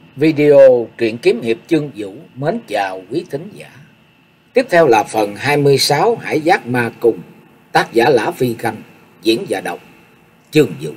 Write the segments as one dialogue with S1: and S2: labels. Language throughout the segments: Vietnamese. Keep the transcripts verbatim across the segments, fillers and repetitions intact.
S1: Video truyện kiếm hiệp chương vũ mến chào quý thính giả. Tiếp theo là phần hai mươi sáu Hải Giác Ma Cung, tác giả Lã Phi Khanh, diễn và đọc chương vũ.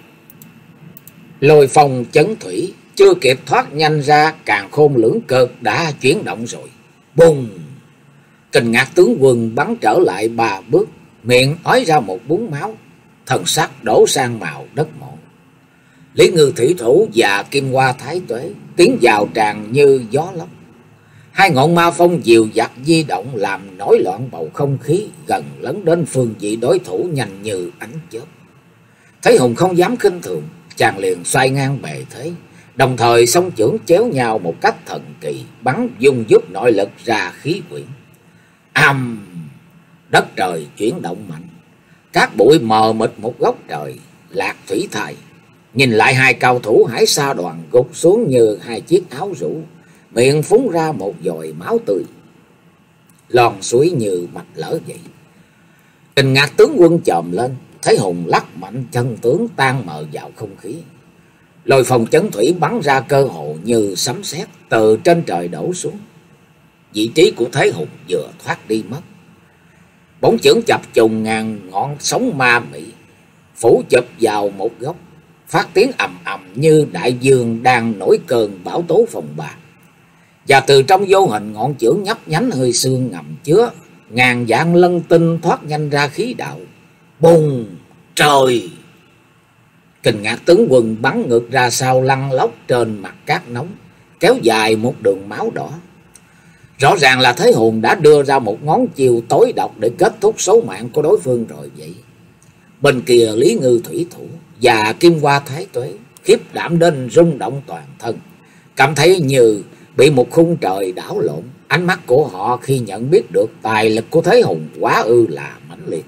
S1: Lôi phong chấn thủy, chưa kịp thoát nhanh ra, càn khôn lưỡng cực đã chuyển động rồi. Bùng! Kình Ngạc tướng quân bắn trở lại ba bước, miệng ói ra một búng máu, thần sắc đổ sang màu đất mộ. Lý Ngư thủy thủ và Kim Hoa Thái Tuế tiến vào tràn như gió lốc. Hai ngọn ma phong dìu dặt di động làm nổi loạn bầu không khí, gần lấn đến phương vị đối thủ nhanh như ánh chớp. Thấy Hùng không dám khinh thường, chàng liền xoay ngang bề thế, đồng thời song chưởng chéo nhau một cách thần kỳ, bắn dung giúp nội lực ra khí quyển. Ầm! Đất trời chuyển động mạnh, cát bụi mờ mịt một góc trời. Lạc Thủy Thầy nhìn lại hai cao thủ Hải Sa Đoàn gục xuống như hai chiếc áo rũ, miệng phúng ra một dòi máu tươi, lon suối như mạch lỡ vậy. Kình Ngạc tướng quân chồm lên, thấy Hùng lắc mạnh chân tướng tan mờ vào không khí. Lôi phong chấn thủy bắn ra cơ hồ như sấm sét từ trên trời đổ xuống. Vị trí của Thế Hùng vừa thoát đi mất. Bóng chưởng chập trùng ngàn ngọn sóng ma mị, phủ chụp vào một góc, phát tiếng ầm ầm như đại dương đang nổi cơn bão tố phòng bà. Và từ trong vô hình ngọn chưởng nhấp nhánh hơi xương ngầm chứa ngàn vạn lân tinh thoát nhanh ra khí đạo. Bùng! Trời! Kình Ngạc tướng quân bắn ngược ra sau lăn lóc trên mặt cát nóng, kéo dài một đường máu đỏ. Rõ ràng là Thế Hùng đã đưa ra một ngón chiều tối độc để kết thúc số mạng của đối phương rồi vậy. Bên kia Lý Ngư thủy thủ và Kim Hoa Thái Tuế khiếp đảm đến rung động toàn thân, cảm thấy như bị một khung trời đảo lộn. Ánh mắt của họ khi nhận biết được tài lực của Thế Hùng quá ư là mãnh liệt.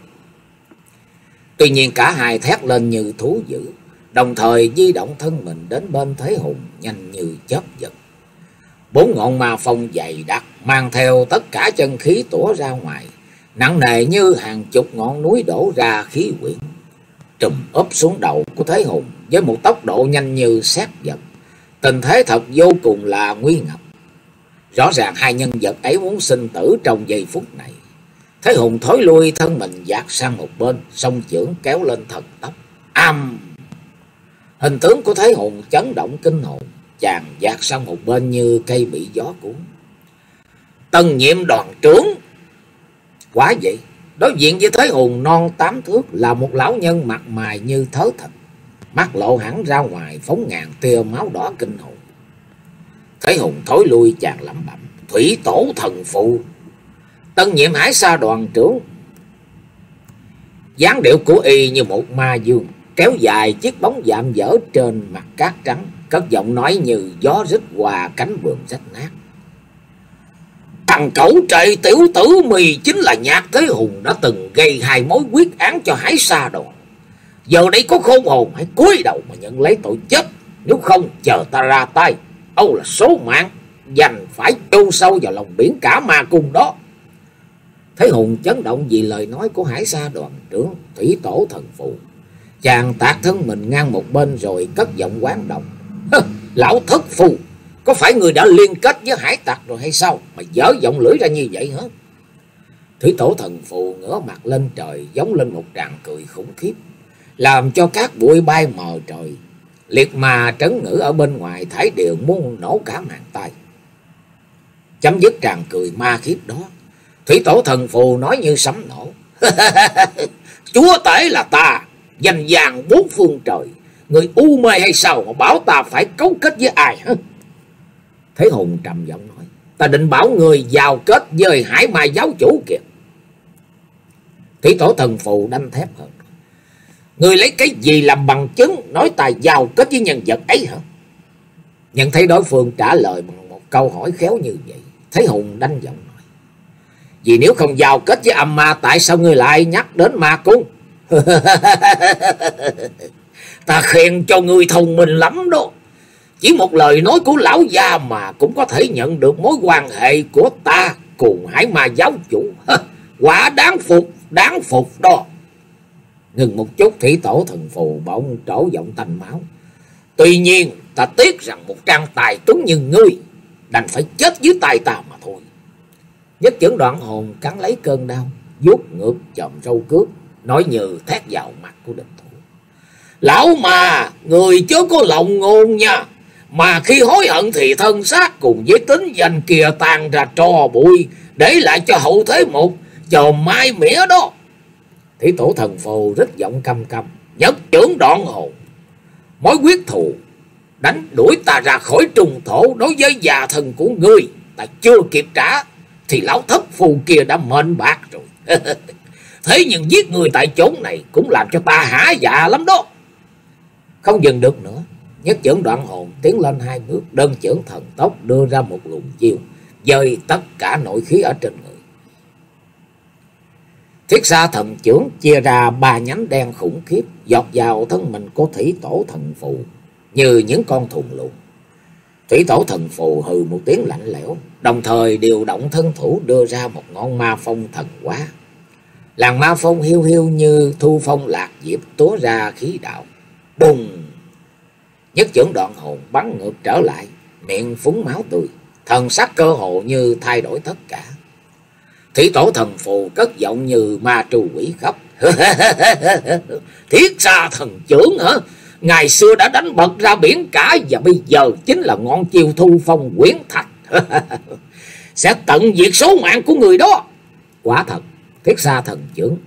S1: Tuy nhiên cả hai thét lên như thú dữ, đồng thời di động thân mình đến bên Thế Hùng nhanh như chớp giật. Bốn ngọn ma phong dày đặc mang theo tất cả chân khí tủa ra ngoài, nặng nề như hàng chục ngọn núi đổ ra khí quyển, trùm úp xuống đầu của Thế Hùng với một tốc độ nhanh như sét giật. Tình thế thật vô cùng là nguy ngập. Rõ ràng hai nhân vật ấy muốn sinh tử trong giây phút này. Thế Hùng thối lui thân mình dạt sang một bên, song chưởng kéo lên thần tốc. Âm! Hình tướng của Thế Hùng chấn động kinh hồn, chàng dạt sang một bên như cây bị gió cuốn. Tân nhiệm đoàn trưởng! Quá vậy, đối diện với Thế Hùng non tám thước là một lão nhân mặt mày như thớ thịt, mắt lộ hẳn ra ngoài phóng ngàn tia máu đỏ kinh hồn. Thế Hùng thối lui, chàng lẩm bẩm: Thủy tổ thần phụ, tân nhiệm Hải Sa đoàn trưởng. Dáng điệu của y như một ma dương, kéo dài chiếc bóng dạm dở trên mặt cát trắng, cất giọng nói như gió rít qua cánh buồm rách nát. Thằng cẩu trệ tiểu tử mì chính là Nhạc Thế Hùng đã từng gây hai mối quyết án cho Hải Sa Đoàn. Giờ đây có khôn hồn hãy cúi đầu mà nhận lấy tội chết, nếu không chờ ta ra tay, âu là số mạng dành phải chôn sâu vào lòng biển cả ma cung đó. Thế Hùng chấn động vì lời nói của Hải Sa đoàn trưởng Thủy tổ thần phụ. Chàng tạt thân mình ngang một bên rồi cất giọng quán độc: Lão thất phù, có phải người đã liên kết với hải tặc rồi hay sao mà dở giọng lưỡi ra như vậy hả? Thủy tổ thần phụ ngửa mặt lên trời, giống lên một tràng cười khủng khiếp, làm cho các bụi bay mờ trời. Liệt mà trấn ngữ ở bên ngoài thải đều muốn nổ cả màn tay. Chấm dứt tràng cười ma khiếp đó, Thủy tổ thần phù nói như sấm nổ: Chúa tể là ta, danh vàng bốn phương trời, người u mê hay sao mà bảo ta phải cấu kết với ai hả? Thế Hùng trầm giọng nói: Ta định bảo người giao kết với Hải Ma giáo chủ kìa. Thủy tổ thần phù đanh thép hơn: Người lấy cái gì làm bằng chứng nói ta giao kết với nhân vật ấy hả? Nhận thấy đối phương trả lời bằng một câu hỏi khéo như vậy, Thế Hùng đanh giọng nói: Vì nếu không giao kết với âm ma, tại sao ngươi lại nhắc đến ma cung? Ta khen cho ngươi thông minh lắm đó. Chỉ một lời nói của lão già mà cũng có thể nhận được mối quan hệ của ta cùng Hải Ma giáo chủ. Quả đáng phục, đáng phục đó. Ngừng một chút, Thủy tổ thần phù bỗng trổ giọng tanh máu: Tuy nhiên ta tiếc rằng một trang tài tuấn như ngươi đành phải chết dưới tay ta mà thôi. Nhất Chưởng đoạn hồn cắn lấy cơn đau, vuốt ngược chòm râu cướp, nói như thét vào mặt của địch thủ. Lão mà, người chớ có lòng ngôn nha. Mà khi hối hận thì thân xác cùng với tính danh kia tan ra tro bụi, để lại cho hậu thế một chòm mai mỉa đó. Thủy Tổ Thần Phù rất giọng căm căm. Nhất Chưởng đoạn hồn, mối quyết thù đánh đuổi ta ra khỏi trùng thổ đối với già thần của ngươi, ta chưa kịp trả thì lão thất phù kia đã mệnh bạc rồi. Thế nhưng giết người tại chốn này cũng làm cho ta hả dạ lắm đó. Không dừng được nữa, Nhất Chưởng đoạn hồn tiến lên hai bước, đơn chưởng thần tốc đưa ra một luồng chiêu, dời tất cả nội khí ở trên người. Thiết Xa Thần Chưởng chia ra ba nhánh đen khủng khiếp, dọt vào thân mình của Thủy Tổ Thần Phù như những con thùng lùn. Thủy Tổ Thần Phù hừ một tiếng lạnh lẽo, đồng thời điều động thân thủ đưa ra một ngọn ma phong thần hóa. Làn ma phong hiu hiu như thu phong lạc diệp túa ra khí đạo. Bùng! Nhất Chưởng đoạn hồn bắn ngược trở lại, miệng phúng máu tươi, thần sắc cơ hồ như thay đổi tất cả. Thủy Tổ Thần Phù cất giọng như ma trù quỷ khóc. Thiết Xa Thần Chưởng hả? Ngày xưa đã đánh bật ra biển cả, và bây giờ chính là ngọn chiêu thu phong quyển thạch. Sẽ tận diệt số mạng của người đó. Quả thật, Thiết Xa Thần Chưởng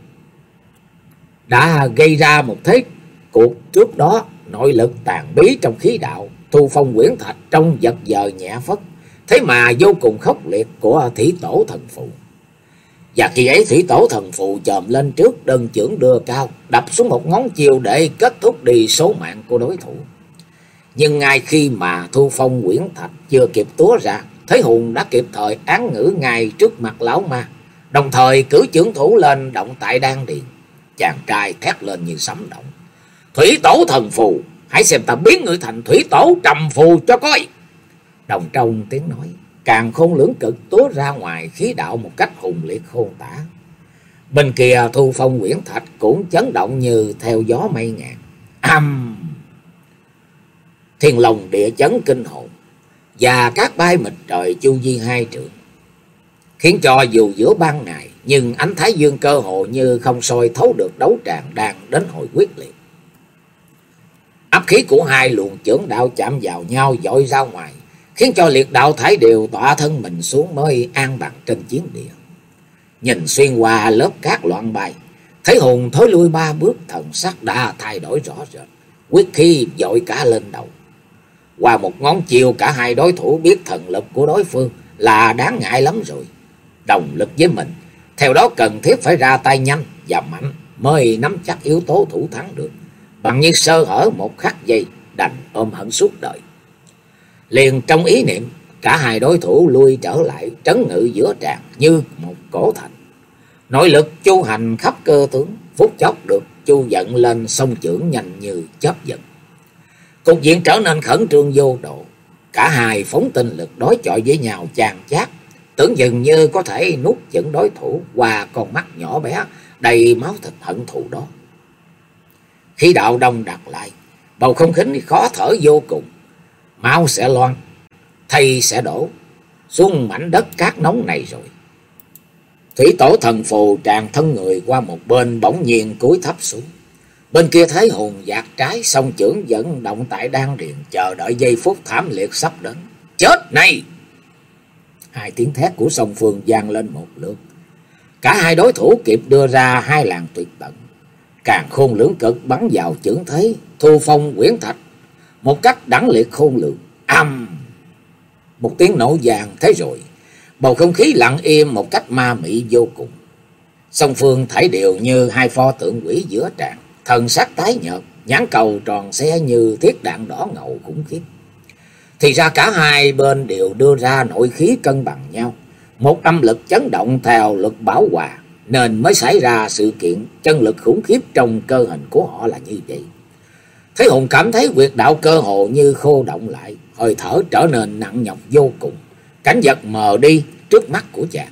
S1: đã gây ra một thế cuộc trước đó. Nội lực tàn bí trong khí đạo, thu phong quyển thạch trong vật giờ nhẹ phất, thế mà vô cùng khốc liệt của Thủy Tổ Thần Phù. Và khi ấy Thủy Tổ Thần Phù chồm lên trước, đơn chưởng đưa cao, đập xuống một ngón chiều để kết thúc đi số mạng của đối thủ. Nhưng ngay khi mà thu phong quyển thạch chưa kịp túa ra, Thế Hùng đã kịp thời án ngữ ngay trước mặt lão ma, đồng thời cử chưởng thủ lên động tại đan điền. Chàng trai thét lên như sấm động. Thủy Tổ Thần Phù, hãy xem ta biến người thành Thủy Tổ Trầm Phù cho coi. Đồng trong tiếng nói, càng khôn lưỡng cực túa ra ngoài khí đạo một cách hùng liệt khôn tả. Bên kia thu phong quyển thạch cũng chấn động như theo gió mây ngàn. Âm! Thiên Long địa chấn kinh hồn, và cát bay mịt trời chu vi hai trượng, khiến cho dù giữa ban ngày nhưng ánh thái dương cơ hồ như không soi thấu được đấu tràng đang đến hồi quyết liệt. Áp khí của hai luồng chưởng đạo chạm vào nhau dội ra ngoài, khiến cho liệt đạo thải đều tọa thân mình xuống mới an bằng trên chiến địa. Nhìn xuyên qua lớp cát loạn bay, Thế Hùng thối lui ba bước, thần sắc đã thay đổi rõ rệt, quyết khí dội cả lên đầu. Qua một ngón chiều, cả hai đối thủ biết thần lực của đối phương là đáng ngại lắm rồi. Đồng lực với mình, theo đó cần thiết phải ra tay nhanh và mạnh mới nắm chắc yếu tố thủ thắng được. Bằng như sơ hở một khắc giây, đành ôm hận suốt đời. Liền trong ý niệm, cả hai đối thủ lui trở lại, trấn ngự giữa tràng như một cổ thành. Nội lực chu hành khắp cơ tướng, phút chốc được chu dẫn lên sông chưởng nhanh như chớp giật. Cục diện trở nên khẩn trương vô độ. Cả hai phóng tinh lực đối chọi với nhau chàng chát, tưởng dường như có thể nuốt chửng đối thủ qua con mắt nhỏ bé đầy máu thịt hận thù đó. Khí đạo đông đặc lại, bầu không khí khó thở vô cùng. Máu sẽ loan, thây sẽ đổ xuống mảnh đất cát nóng này rồi. Thủy Tổ Thần Phù tràn thân người qua một bên, bỗng nhiên cúi thấp xuống. Bên kia Thế Hùng dạt trái, song chưởng dẫn động tại đan điền, chờ đợi giây phút thảm liệt sắp đến. Chết này! Hai tiếng thét của song phương vang lên một lượt. Cả hai đối thủ kịp đưa ra hai làn tuyệt tận. Càng khôn lưỡng cực bắn vào chưởng thế thu phong quyển thạch một cách đẳng liệt khôn lường. Âm! Một tiếng nổ vàng, thế rồi bầu không khí lặng im một cách ma mị vô cùng. Song phương thảy đều như hai pho tượng quỷ giữa tràng, thần sắc tái nhợt, nhãn cầu tròn xe như thiết đạn đỏ ngầu khủng khiếp. Thì ra cả hai bên đều đưa ra nội khí cân bằng nhau, một âm lực chấn động theo lực bảo hòa, nên mới xảy ra sự kiện chân lực khủng khiếp trong cơ hình của họ là như vậy. Thế Hùng cảm thấy huyệt đạo cơ hồ như khô động lại, hơi thở trở nên nặng nhọc vô cùng, cảnh vật mờ đi trước mắt của chàng.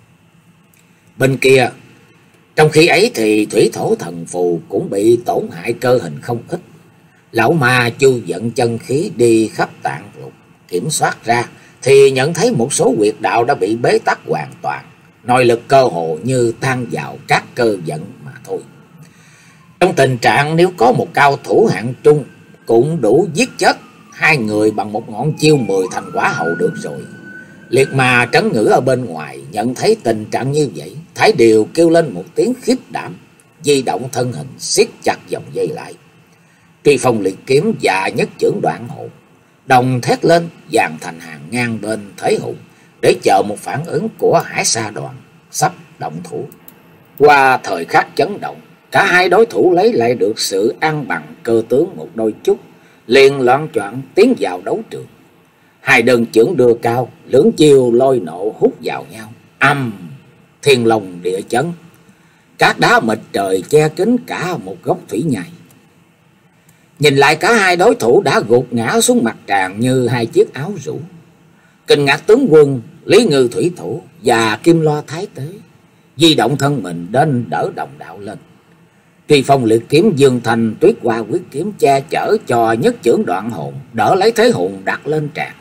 S1: Bên kia, trong khi ấy thì Thủy Tổ Thần Phù cũng bị tổn hại cơ hình không ít. Lão ma chu dẫn chân khí đi khắp tạng lục, kiểm soát ra thì nhận thấy một số huyệt đạo đã bị bế tắc hoàn toàn, nội lực cơ hồ như tan vào các cơ vận mà thôi. Trong tình trạng nếu có một cao thủ hạng trung cũng đủ giết chết hai người bằng một ngọn chiêu mười thành quả hậu được rồi. Liệt ma trấn ngữ ở bên ngoài nhận thấy tình trạng như vậy, Thái Điều kêu lên một tiếng khiếp đảm, di động thân hình siết chặt vòng dây lại. Truy Phong liệt kiếm và nhất chưởng đoạn hồn đồng thét lên, dàn thành hàng ngang bên Thế Hùng để chờ một phản ứng của Hải Sa đoàn sắp động thủ. Qua thời khắc chấn động, cả hai đối thủ lấy lại được sự an bằng cơ tướng một đôi chút, liền loạn choạng tiến vào đấu trường. Hai đơn chưởng đưa cao, lưỡng chiêu lôi nộ hút vào nhau, âm thiên long địa chấn, các đá mịt trời che kín cả một góc thủy nhai. Nhìn lại cả hai đối thủ đã gục ngã xuống mặt tràn như hai chiếc áo rủ. Kinh Ngạc tướng quân, Lý Ngư thủy thủ và Kim Loa thái tế di động thân mình đến đỡ đồng đạo lên. Truy Phong liệt kiếm dương thành tuyết hoa quyết kiếm che chở cho nhất chưởng đoạn hồn, đỡ lấy Thế Hùng đặt lên tràn.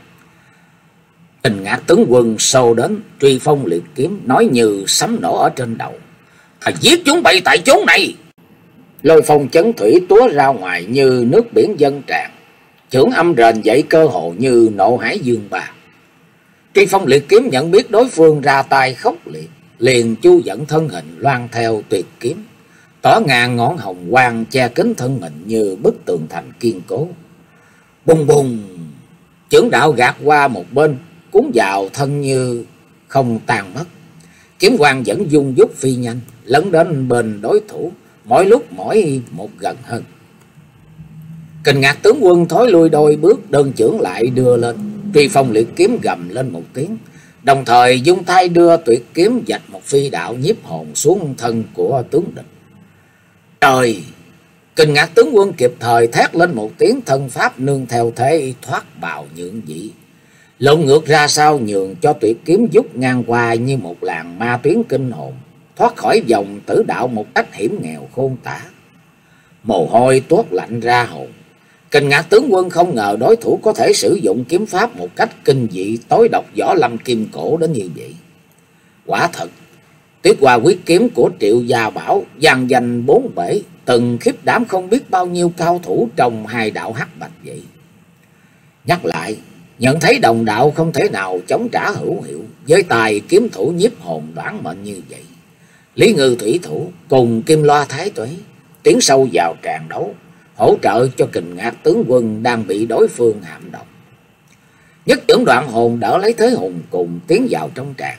S1: Kinh Ngạc tướng quân sâu đến, Truy Phong liệt kiếm nói như sấm nổ ở trên đầu: "Thầy giết chúng bay tại chốn này!" Lôi phong chấn thủy túa ra ngoài như nước biển dâng tràn, chưởng âm rền dậy cơ hồ như nộ hải dương bà. Truy Phong liệt kiếm nhận biết đối phương ra tay khốc liệt, liền chu dẫn thân hình loan theo tuyệt kiếm, tỏ ngàn ngọn hồng quang che kín thân mình như bức tường thành kiên cố. Bùng bùng, chưởng đạo gạt qua một bên, cuốn vào thân như không tan mất. Kiếm quang vẫn dung dút phi nhanh, lấn đến bên đối thủ, mỗi lúc mỗi một gần hơn. Kinh Ngạc tướng quân thối lui đôi bước, đơn chưởng lại đưa lên. Truy Phong liệt kiếm gầm lên một tiếng, đồng thời dung tay đưa tuyệt kiếm vạch một phi đạo nhiếp hồn xuống thân của tướng địch. Trời! Kinh Ngạc tướng quân kịp thời thét lên một tiếng, thân pháp nương theo thế thoát bào nhượng dị, lộn ngược ra sau, nhường cho tuyệt kiếm vút ngang qua như một làn ma tuyến kinh hồn, thoát khỏi vòng tử đạo một cách hiểm nghèo khôn tả. Mồ hôi toát lạnh ra hồn. Kinh Ngạc tướng quân không ngờ đối thủ có thể sử dụng kiếm pháp một cách kinh dị tối độc võ lâm kim cổ đến như vậy. Quả thật, tuyết hoa quyết kiếm của Triệu Gia Bảo vang danh bốn bể, từng khiếp đảm không biết bao nhiêu cao thủ trong hai đạo hắc bạch vậy. Nhắc lại, nhận thấy đồng đạo không thể nào chống trả hữu hiệu với tài kiếm thủ nhiếp hồn đoán mệnh như vậy. Lý Ngư thủy thủ cùng Kim Loa thái tuế tiến sâu vào tràn đấu, hỗ trợ cho Kinh Ngạc tướng quân đang bị đối phương hãm động. Nhất chưởng đoạn hồn đỡ lấy Thế Hùng cùng tiến vào trong tràn.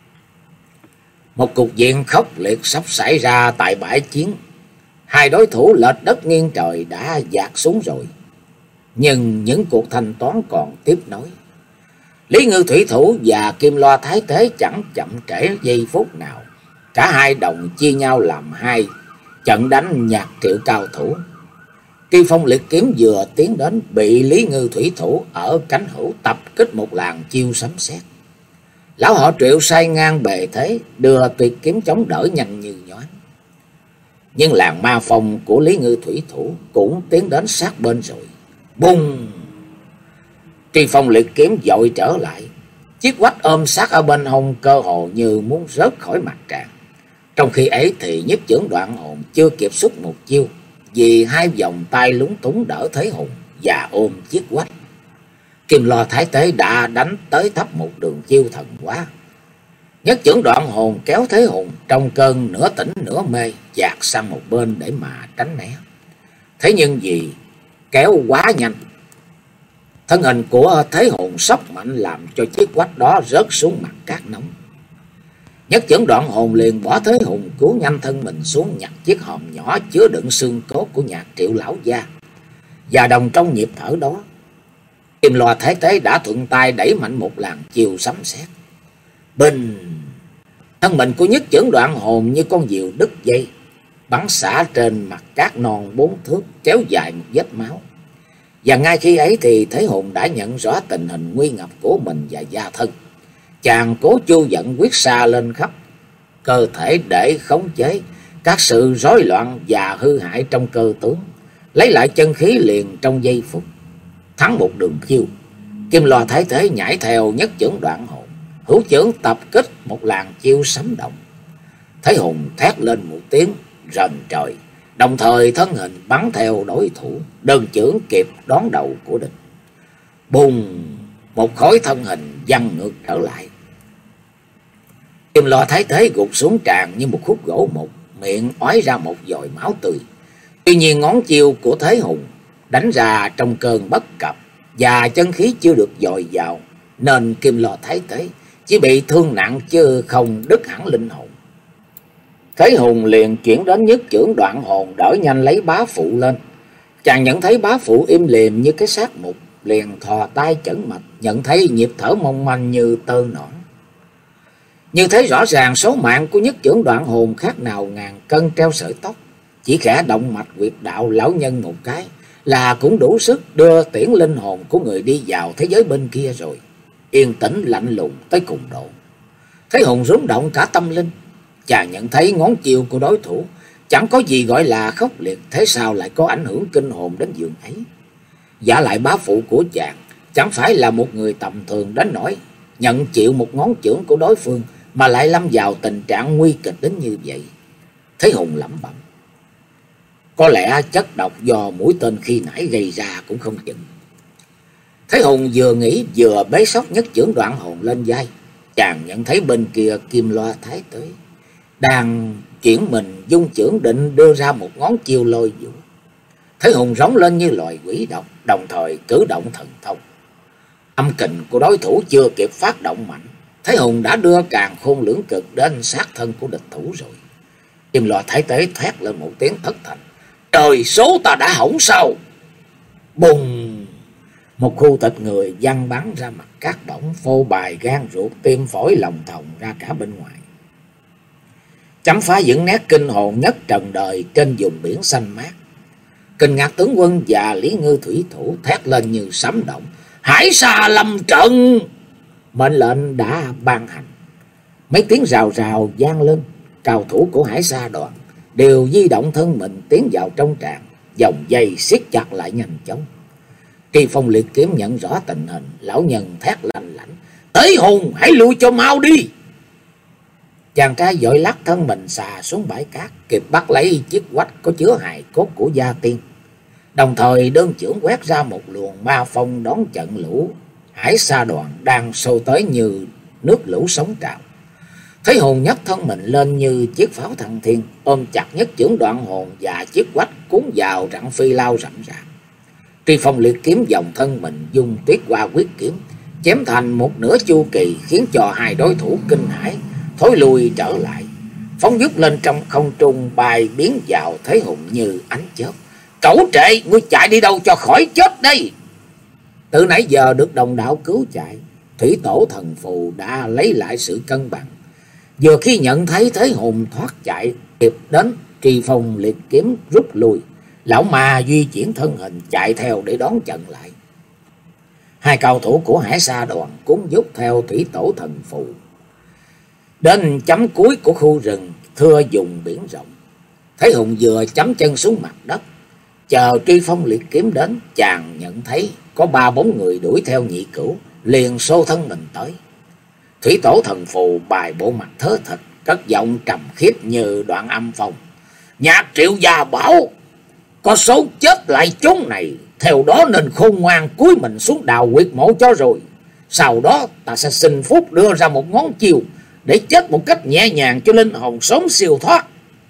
S1: Một cục diện khốc liệt sắp xảy ra tại bãi chiến. Hai đối thủ lệch đất nghiêng trời đã dạt xuống rồi, nhưng những cuộc thanh toán còn tiếp nối. Lý Ngư thủy thủ và Kim Loa thái tế chẳng chậm trễ giây phút nào, cả hai đồng chia nhau làm hai trận đánh nhạc triệu cao thủ. Truy Phong liệt kiếm vừa tiến đến, bị Lý Ngư thủy thủ ở cánh hữu tập kích một làn chiêu sấm sét. Lão họ Triệu sai ngang bề thế, đưa tuyệt kiếm chống đỡ nhanh như nhoáng. Nhưng làn ma phong của Lý Ngư thủy thủ cũng tiến đến sát bên rồi. Bùng! Truy Phong liệt kiếm vội trở lại, chiếc quách ôm sát ở bên hông cơ hồ như muốn rớt khỏi mặt tràn. Trong khi ấy thì nhất chưởng đoạn hồn chưa kịp xuất một chiêu, vì hai vòng tay lúng túng đỡ Thế Hùng và ôm chiếc quách. Kim Loa thái tế đã đánh tới thấp một đường chiêu thần quá. Nhất chưởng đoạn hồn kéo Thế Hùng trong cơn nửa tỉnh nửa mê dạt sang một bên để mà tránh né. Thế nhưng vì kéo quá nhanh, thân hình của Thế Hùng sốc mạnh làm cho chiếc quách đó rớt xuống mặt cát nóng. Nhất chưởng đoạn hồn liền bỏ Thế Hùng cứu nhanh thân mình xuống, nhặt chiếc hòm nhỏ chứa đựng xương cốt của Nhạc Triệu lão gia. Và đồng trong nhịp thở đó, Kim Loa thái tế đã thuận tay đẩy mạnh một làn chiều sấm sét. Bình! Thân mình của nhất chưởng đoạn hồn như con diều đứt dây, bắn xả trên mặt cát non bốn thước, kéo dài một vết máu. Và ngay khi ấy thì Thế Hùng đã nhận rõ tình hình nguy ngập của mình và gia thân. Chàng cố chu dẫn quyết xa lên khắp cơ thể để khống chế các sự rối loạn và hư hại trong cơ tướng, lấy lại chân khí liền trong giây phút. Thắng một đường chiêu, Kim Loa Thái Tế nhảy theo nhất chưởng đoạn hồn, hữu chưởng tập kích một làn chiêu sấm động. Thế Hùng thét lên một tiếng rền trời, đồng thời thân hình bắn theo đối thủ, đơn chưởng kịp đón đầu của địch. Bùng, một khối thân hình văng ngược trở lại. Kim Loa Thái Tế gục xuống tràn như một khúc gỗ mục, miệng ói ra một dội máu tươi. Tuy nhiên ngón chiêu của Thế Hùng đánh ra trong cơn bất cập và chân khí chưa được dồi dào, nên Kim Loa Thái Tế chỉ bị thương nặng chứ không đứt hẳn linh hồn. Thế Hùng liền chuyển đến nhất chưởng đoạn hồn, đỡ nhanh lấy bá phụ lên. Chàng nhận thấy bá phụ im lìm như cái xác mục, liền thò tay chẩn mạch, nhận thấy nhịp thở mong manh như tơ nõn. Như thế rõ ràng số mạng của nhất chưởng đoạn hồn khác nào ngàn cân treo sợi tóc. Chỉ khẽ động mạch huyệt đạo lão nhân một cái là cũng đủ sức đưa tiễn linh hồn của người đi vào thế giới bên kia rồi. Yên tĩnh lạnh lùng tới cùng độ. Thế Hùng rúng động cả tâm linh. Chàng nhận thấy ngón chiêu của đối thủ chẳng có gì gọi là khốc liệt, thế sao lại có ảnh hưởng kinh hồn đến giường ấy. Giả lại bá phụ của chàng chẳng phải là một người tầm thường đến nỗi nhận chịu một ngón chưởng của đối phương mà lại lâm vào tình trạng nguy kịch đến như vậy. Thế Hùng lẩm bẩm, có lẽ chất độc do mũi tên khi nãy gây ra cũng không chừng. Thế Hùng vừa nghĩ vừa bế sóc nhất chưởng đoạn hồn lên vai. Chàng nhận thấy bên kia Kim Loa Thái Tế đang chuyển mình dung chưởng định đưa ra một ngón chiêu lôi vũ. Thế Hùng rống lên như loài quỷ độc, đồng thời cử động thần thông. Âm kình của đối thủ chưa kịp phát động mạnh, Thế Hùng đã đưa càn khôn lưỡng cực đến sát thân của địch thủ rồi. Kim Loa Thái Tế thét lên một tiếng thất thành, trời, số ta đã hỏng sao? Bùng, một khu thịt người văng bắn ra mặt cát bỗng, phô bài gan ruột tim phổi lòng thòng ra cả bên ngoài. Chấm phá những nét kinh hồn nhất trần đời trên vùng biển xanh mát. Kinh Ngạc tướng quân và Lý Ngư thủy thủ thét lên như sấm động, Hải Sa lâm trận. Mệnh lệnh đã ban hành. Mấy tiếng rào rào vang lên. Cao thủ của Hải Sa đoàn đều di động thân mình tiến vào trong tràng, vòng dây siết chặt lại nhanh chóng. Kỳ Phong liệt kiếm nhận rõ tình hình, lão nhân thét lanh lảnh, Thế Hùng hãy lui cho mau đi. Chàng trai vội lắc thân mình xà xuống bãi cát, kịp bắt lấy chiếc quách có chứa hài cốt của gia tiên, đồng thời đơn chưởng quét ra một luồng ma phong đón trận lũ Hải Sa đoàn đang xô tới như nước lũ sóng trào. Thế Hùng nhấc thân mình lên như chiếc pháo thăng thiên, ôm chặt nhất chưởng đoạn hồn và chiếc quách cuốn vào rặng phi lao rậm rạp. Tri Phong liệt kiếm dòng thân mình dung tuyết qua quyết kiếm, chém thành một nửa chu kỳ, khiến cho hai đối thủ kinh hãi thối lui trở lại, phóng vút lên trong không trung, bay biến vào Thế Hùng như ánh chớp. Cẩu trệ, ngươi chạy đi đâu cho khỏi chết đây? Từ nãy giờ được đồng đạo cứu chạy, thủy tổ thần phù đã lấy lại sự cân bằng. Vừa khi nhận thấy Thế Hùng thoát chạy kịp đến, Tri Phong liệt kiếm rút lui, lão ma duy chuyển thân hình chạy theo để đón trận lại. Hai cao thủ của Hải Sa đoàn cuốn dút theo thủy tổ thần phù đến chấm cuối của khu rừng thưa vùng biển rộng. Thế Hùng vừa chấm chân xuống mặt đất, chờ Tri Phong liệt kiếm đến, chàng nhận thấy có ba bóng người đuổi theo nhị cửu, liền xô thân mình tới. Thủy tổ thần phù bài bộ mặt thớ thịt, cất giọng trầm khiết như đoạn âm phong, Nhạc Triệu già bảo có số chết lại chốn này, theo đó nên khôn ngoan cúi mình xuống đào huyệt mộ cho rồi. Sau đó ta sẽ xin phúc đưa ra một ngón chiều để chết một cách nhẹ nhàng cho linh hồn sớm siêu thoát.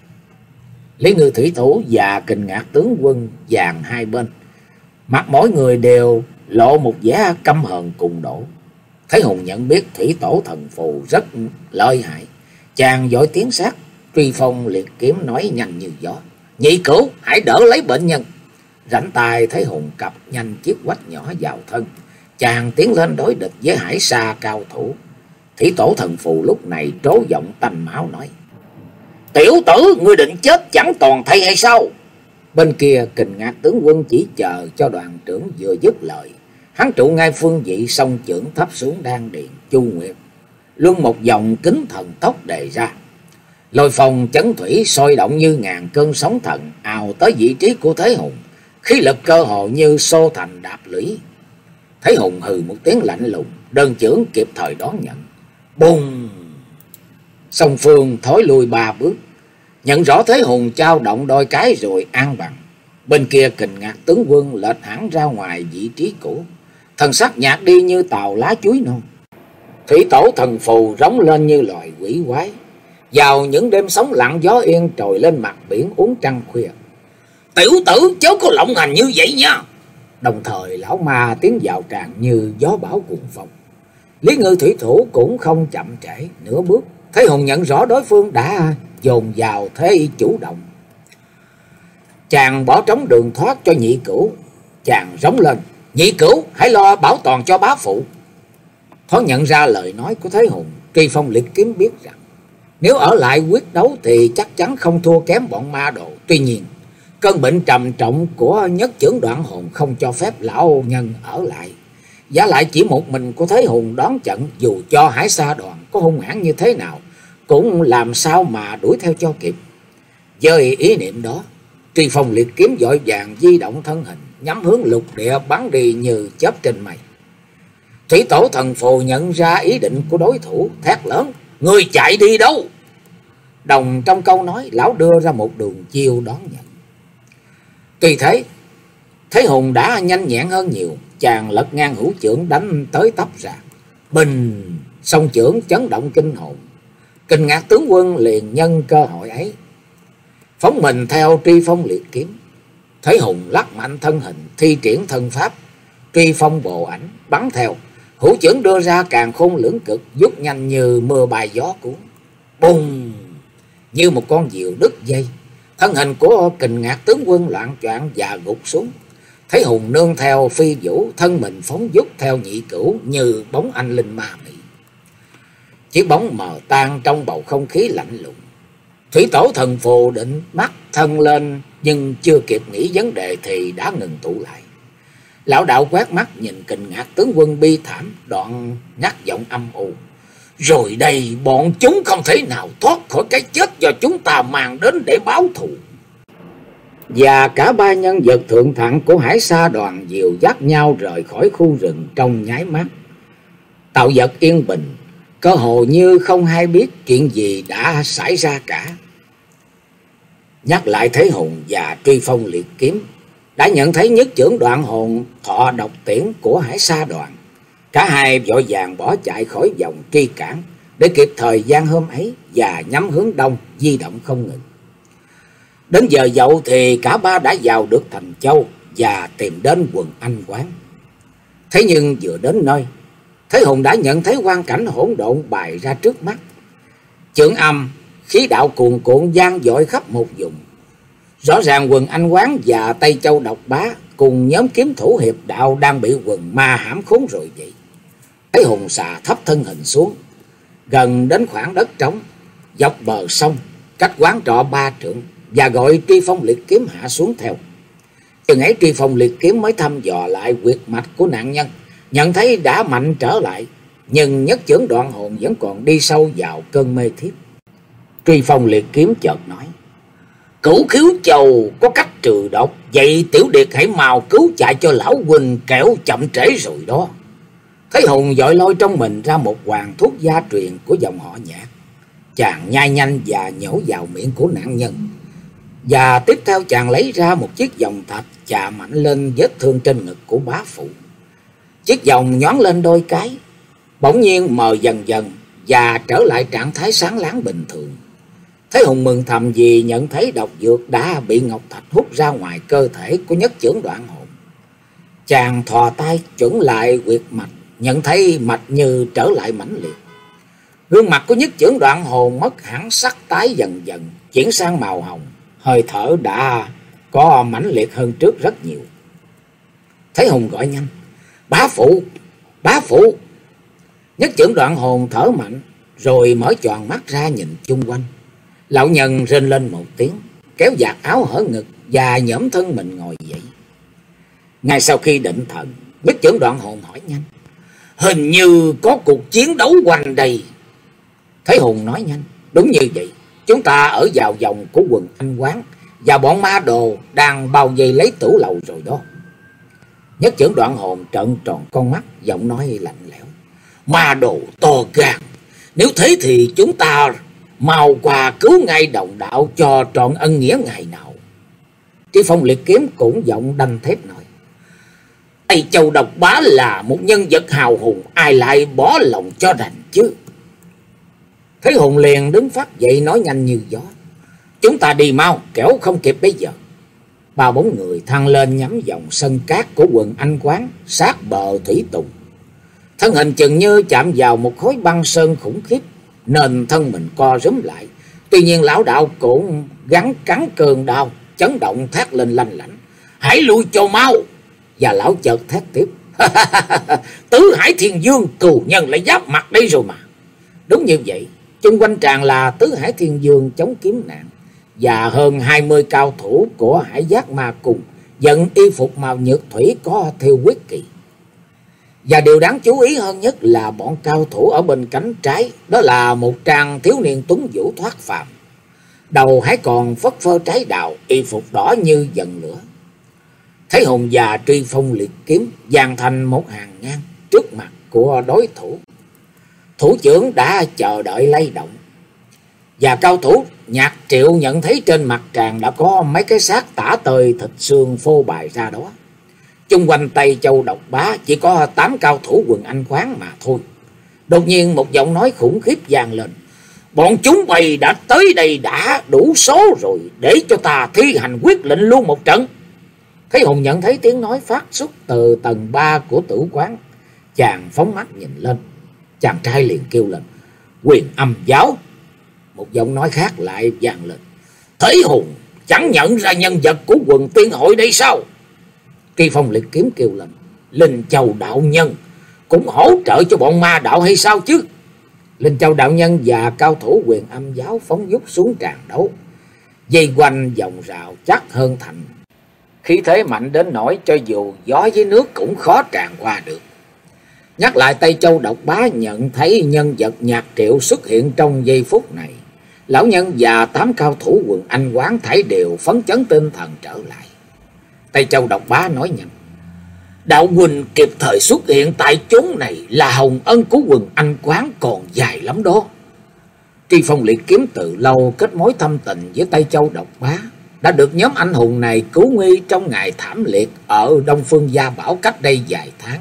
S1: Lý Ngư thủy thủ và Kình Ngạc tướng quân dàn hai bên, mặt mỗi người đều lộ một vẻ căm hờn cùng đổ. Thế Hùng nhận biết thủy tổ thần phù rất lợi hại, chàng vội tiến sát. Tri Phong liệt kiếm nói nhanh như gió, Nhị cửu hãy đỡ lấy bệnh nhân. Rảnh tay Thế Hùng cặp nhanh chiếc quách nhỏ vào thân, chàng tiến lên đối địch với Hải Sa cao thủ. Thủy tổ thần phù lúc này trố giọng tanh máu nói, Tiểu tử, ngươi định chết chẳng toàn thây hay sao? Bên kia Kình Ngạc tướng quân chỉ chờ cho đoàn trưởng vừa dứt lời, hắn trụ ngay phương vị, song chưởng thấp xuống đan điền chu nguyệt, luân một dòng kính thần tốc đề ra. Lôi phong chấn thủy sôi động như ngàn cơn sóng thần ào tới vị trí của Thế Hùng, khí lực cơ hồ như xô thành đạp lũy. Thấy Hùng hừ một tiếng lạnh lùng, đơn chưởng kịp thời đón nhận. Bùng! Song phương thối lui ba bước, nhận rõ Thế Hùng trao động đôi cái rồi an bằng. Bên kia Kình Ngạc tướng quân lệch hẳn ra ngoài vị trí cũ, thần sắc nhạt đi như tàu lá chuối non. Thủy Tổ Thần Phù rống lên như loài quỷ quái, vào những đêm sóng lặng gió yên trồi lên mặt biển uống trăng khuya. Tiểu tử chớ có lộng hành như vậy nha. Đồng thời lão ma tiến vào tràn như gió bão cuồng phong. Lý Ngư thủy thủ cũng không chậm trễ nửa bước. Thế Hùng nhận rõ đối phương đã dồn vào thế chủ động, chàng bỏ trống đường thoát cho Nhị Cửu. Chàng rống lên: Nhị Cửu, hãy lo bảo toàn cho bá phụ. Thoáng nhận ra lời nói của Thế Hùng, Truy Phong Liệt Kiếm biết rằng nếu ở lại quyết đấu thì chắc chắn không thua kém bọn ma đồ. Tuy nhiên cơn bệnh trầm trọng của Nhất Chưởng Đoạn Hồn không cho phép lão nhân ở lại. Giả lại chỉ một mình của Thế Hùng đón trận, dù cho Hải Sa Đoàn có hung hãn như thế nào cũng làm sao mà đuổi theo cho kịp. Với ý niệm đó, Truy Phong Liệt Kiếm vội vàng di động thân hình, nhắm hướng lục địa bắn đi như chớp trên mây. Thủy Tổ Thần Phù nhận ra ý định của đối thủ, thét lớn: Người chạy đi đâu? Đồng trong câu nói, lão đưa ra một đường chiêu đón nhận. Tuy thế, Thế Hùng đã nhanh nhẹn hơn nhiều. Chàng lật ngang hữu chưởng đánh tới tấp ra. Bình! Song chưởng chấn động kinh hồn. Kình Ngạc tướng quân liền nhân cơ hội ấy phóng mình theo Truy Phong Liệt Kiếm. Thế Hùng lắc mạnh thân hình, thi triển thân pháp Truy Phong Bộ Ảnh bắn theo. Hữu chưởng đưa ra càng khôn lưỡng cực, rút nhanh như mưa bay gió cuốn. Bùng! Như một con diều đứt dây, thân hình của Kình Ngạc tướng quân loạng choạng và gục xuống. Thế Hùng nương theo phi vũ, thân mình phóng dút theo Nhị Cửu như bóng anh linh ma mị. Chiếc bóng mờ tan trong bầu không khí lạnh lùng. Thủy Tổ Thần Phù định mắt thân lên, nhưng chưa kịp nghĩ vấn đề thì đã ngừng tụ lại. Lão đạo quét mắt nhìn Kình Ngạc tướng quân bi thảm, đoạn ngắt giọng âm u: Rồi đây bọn chúng không thể nào thoát khỏi cái chết do chúng ta mang đến để báo thù. Và cả ba nhân vật thượng thặng của Hải Sa Đoàn dìu dắt nhau rời khỏi khu rừng trong nháy mắt. Tạo vật yên bình, cơ hồ như không hay biết chuyện gì đã xảy ra cả. Nhắc lại Thế Hùng và Truy Phong Liệt Kiếm đã nhận thấy Nhất Chưởng Đoạn Hồn thọ độc tiễn của Hải Sa Đoàn. Cả hai vội vàng bỏ chạy khỏi vòng truy cản để kịp thời gian hôm ấy và nhắm hướng đông di động không ngừng. Đến giờ dậu thì cả ba đã vào được thành châu và tìm đến quần Anh Quán. Thế nhưng vừa đến nơi, Thế Hùng đã nhận thấy quang cảnh hỗn độn bày ra trước mắt. Chưởng âm, khí đạo cuồn cuộn vang dội khắp một vùng. Rõ ràng quần Anh Quán và Tây Châu Độc Bá cùng nhóm kiếm thủ hiệp đạo đang bị quần ma hãm khốn rồi vậy. Thế Hùng xà thấp thân hình xuống, gần đến khoảng đất trống dọc bờ sông cách quán trọ ba trượng, và gọi Truy Phong Liệt Kiếm hạ xuống theo. Chừng ấy Truy Phong Liệt Kiếm mới thăm dò lại huyệt mạch của nạn nhân, nhận thấy đã mạnh trở lại, nhưng Nhất Chưởng Đoạn Hồn vẫn còn đi sâu vào cơn mê thiếp. Truy Phong Liệt Kiếm chợt nói: Cửu Khiếu Châu có cách trừ độc, vậy Tiểu Điệt hãy mau cứu chạy cho lão huynh, kẻo chậm trễ rồi đó. Thế Hùng vội lôi trong mình ra một hoàng thuốc gia truyền của dòng họ Nhạc. Chàng nhai nhanh và nhổ vào miệng của nạn nhân, và tiếp theo chàng lấy ra một chiếc vòng thạch chà mạnh lên vết thương trên ngực của bá phụ. Chiếc vòng nhoáng lên đôi cái, bỗng nhiên mờ dần dần và trở lại trạng thái sáng láng bình thường. Thế Hùng mừng thầm vì nhận thấy độc dược đã bị ngọc thạch hút ra ngoài cơ thể của Nhất Chưởng Đoạn Hồn. Chàng thò tay chuẩn lại huyệt mạch, nhận thấy mạch như trở lại mãnh liệt. Gương mặt của Nhất Chưởng Đoạn Hồn mất hẳn sắc tái dần dần, chuyển sang màu hồng, hơi thở đã có mãnh liệt hơn trước rất nhiều. Thế Hùng gọi nhanh: Bá phụ, bá phụ. Nhất Chưởng Đoạn Hồn thở mạnh, rồi mở choàng mắt ra nhìn chung quanh. Lão nhân rên lên một tiếng, kéo vạt áo hở ngực và nhổm thân mình ngồi dậy. Ngay sau khi định thần, Nhất Chưởng Đoạn Hồn hỏi nhanh: Hình như có cuộc chiến đấu quanh đây. Thế Hùng nói nhanh: Đúng như vậy, chúng ta ở vào vòng của quần Anh Quán và bọn ma đồ đang bao vây lấy tử lầu rồi đó. Nhất Chưởng Đoạn Hồn trợn tròn con mắt, giọng nói lạnh lẽo. Ma đồ to gan, nếu thế thì chúng ta mau qua cứu ngay đồng đạo cho trọn ân nghĩa ngày nào. Tri Phong liệt kiếm cũng giọng đanh thép nói. Tây Châu Độc Bá là một nhân vật hào hùng, ai lại bỏ lòng cho đành chứ. Thế Hùng liền đứng phát dậy nói nhanh như gió. Chúng ta đi mau, kẻo không kịp bây giờ. Ba bốn người thăng lên nhắm dòng sân cát của quận Anh Quán sát bờ thủy tùng. Thân hình chừng như chạm vào một khối băng sơn khủng khiếp nên thân mình co rúm lại. Tuy nhiên lão đạo cũng gắn cắn cơn đau, chấn động thét lên lanh lảnh. Hãy lui cho mau. Và lão chợt thét tiếp. Tứ Hải Thiên Dương cừu nhân lại giáp mặt đây rồi mà. Đúng như vậy, chung quanh tràng là Tứ Hải Thiên Dương chống kiếm nạn và hơn hai mươi cao thủ của Hải Giác Ma Cung dẫn y phục màu nhược thủy có theo quyết kỳ. Và điều đáng chú ý hơn nhất là bọn cao thủ ở bên cánh trái, đó là một tràng thiếu niên tuấn vũ thoát phàm. Đầu hãy còn phất phơ trái đào, y phục đỏ như dần lửa. Thấy Hùng và Tri Phong liệt kiếm dàn thành một hàng ngang trước mặt của đối thủ. Thủ trưởng đã chờ đợi lay động. Và cao thủ Nhạc Triệu nhận thấy trên mặt tràng đã có mấy cái xác tả tơi thịt xương phô bày ra đó. Chung quanh Tây Châu Độc Bá chỉ có tám cao thủ quần Anh Quán mà thôi. Đột nhiên một giọng nói khủng khiếp vang lên. Bọn chúng bày đã tới đây đã đủ số rồi, để cho ta thi hành quyết lệnh luôn một trận. Thấy Hùng nhận thấy tiếng nói phát xuất từ tầng ba của tử quán. Chàng phóng mắt nhìn lên. Chàng trai liền kêu lên. Quyền Âm Giáo. Một giọng nói khác lại vang lên. Thế Hùng chẳng nhận ra nhân vật của quần tiên hội đây sao? Tri Phong liệt kiếm kêu lên. Linh Châu đạo nhân cũng hỗ trợ cho bọn ma đạo hay sao chứ? Linh Châu đạo nhân và cao thủ Quyền Âm Giáo phóng dút xuống tràng đấu, dây quanh vòng rào chắc hơn thành. Khí thế mạnh đến nỗi cho dù gió với nước cũng khó tràn qua được. Nhắc lại Tây Châu Độc Bá nhận thấy nhân vật Nhạc Triệu xuất hiện trong giây phút này. Lão nhân và tám cao thủ quần Anh Quán thảy đều phấn chấn tinh thần trở lại. Tây Châu Độc Bá nói nhanh. Đạo huynh kịp thời xuất hiện tại chốn này là hồng ân của quần Anh Quán còn dài lắm đó. Tri Phong liệt kiếm từ lâu kết mối thâm tình với Tây Châu Độc Bá, đã được nhóm anh hùng này cứu nguy trong ngày thảm liệt ở Đông Phương Gia Bảo cách đây vài tháng,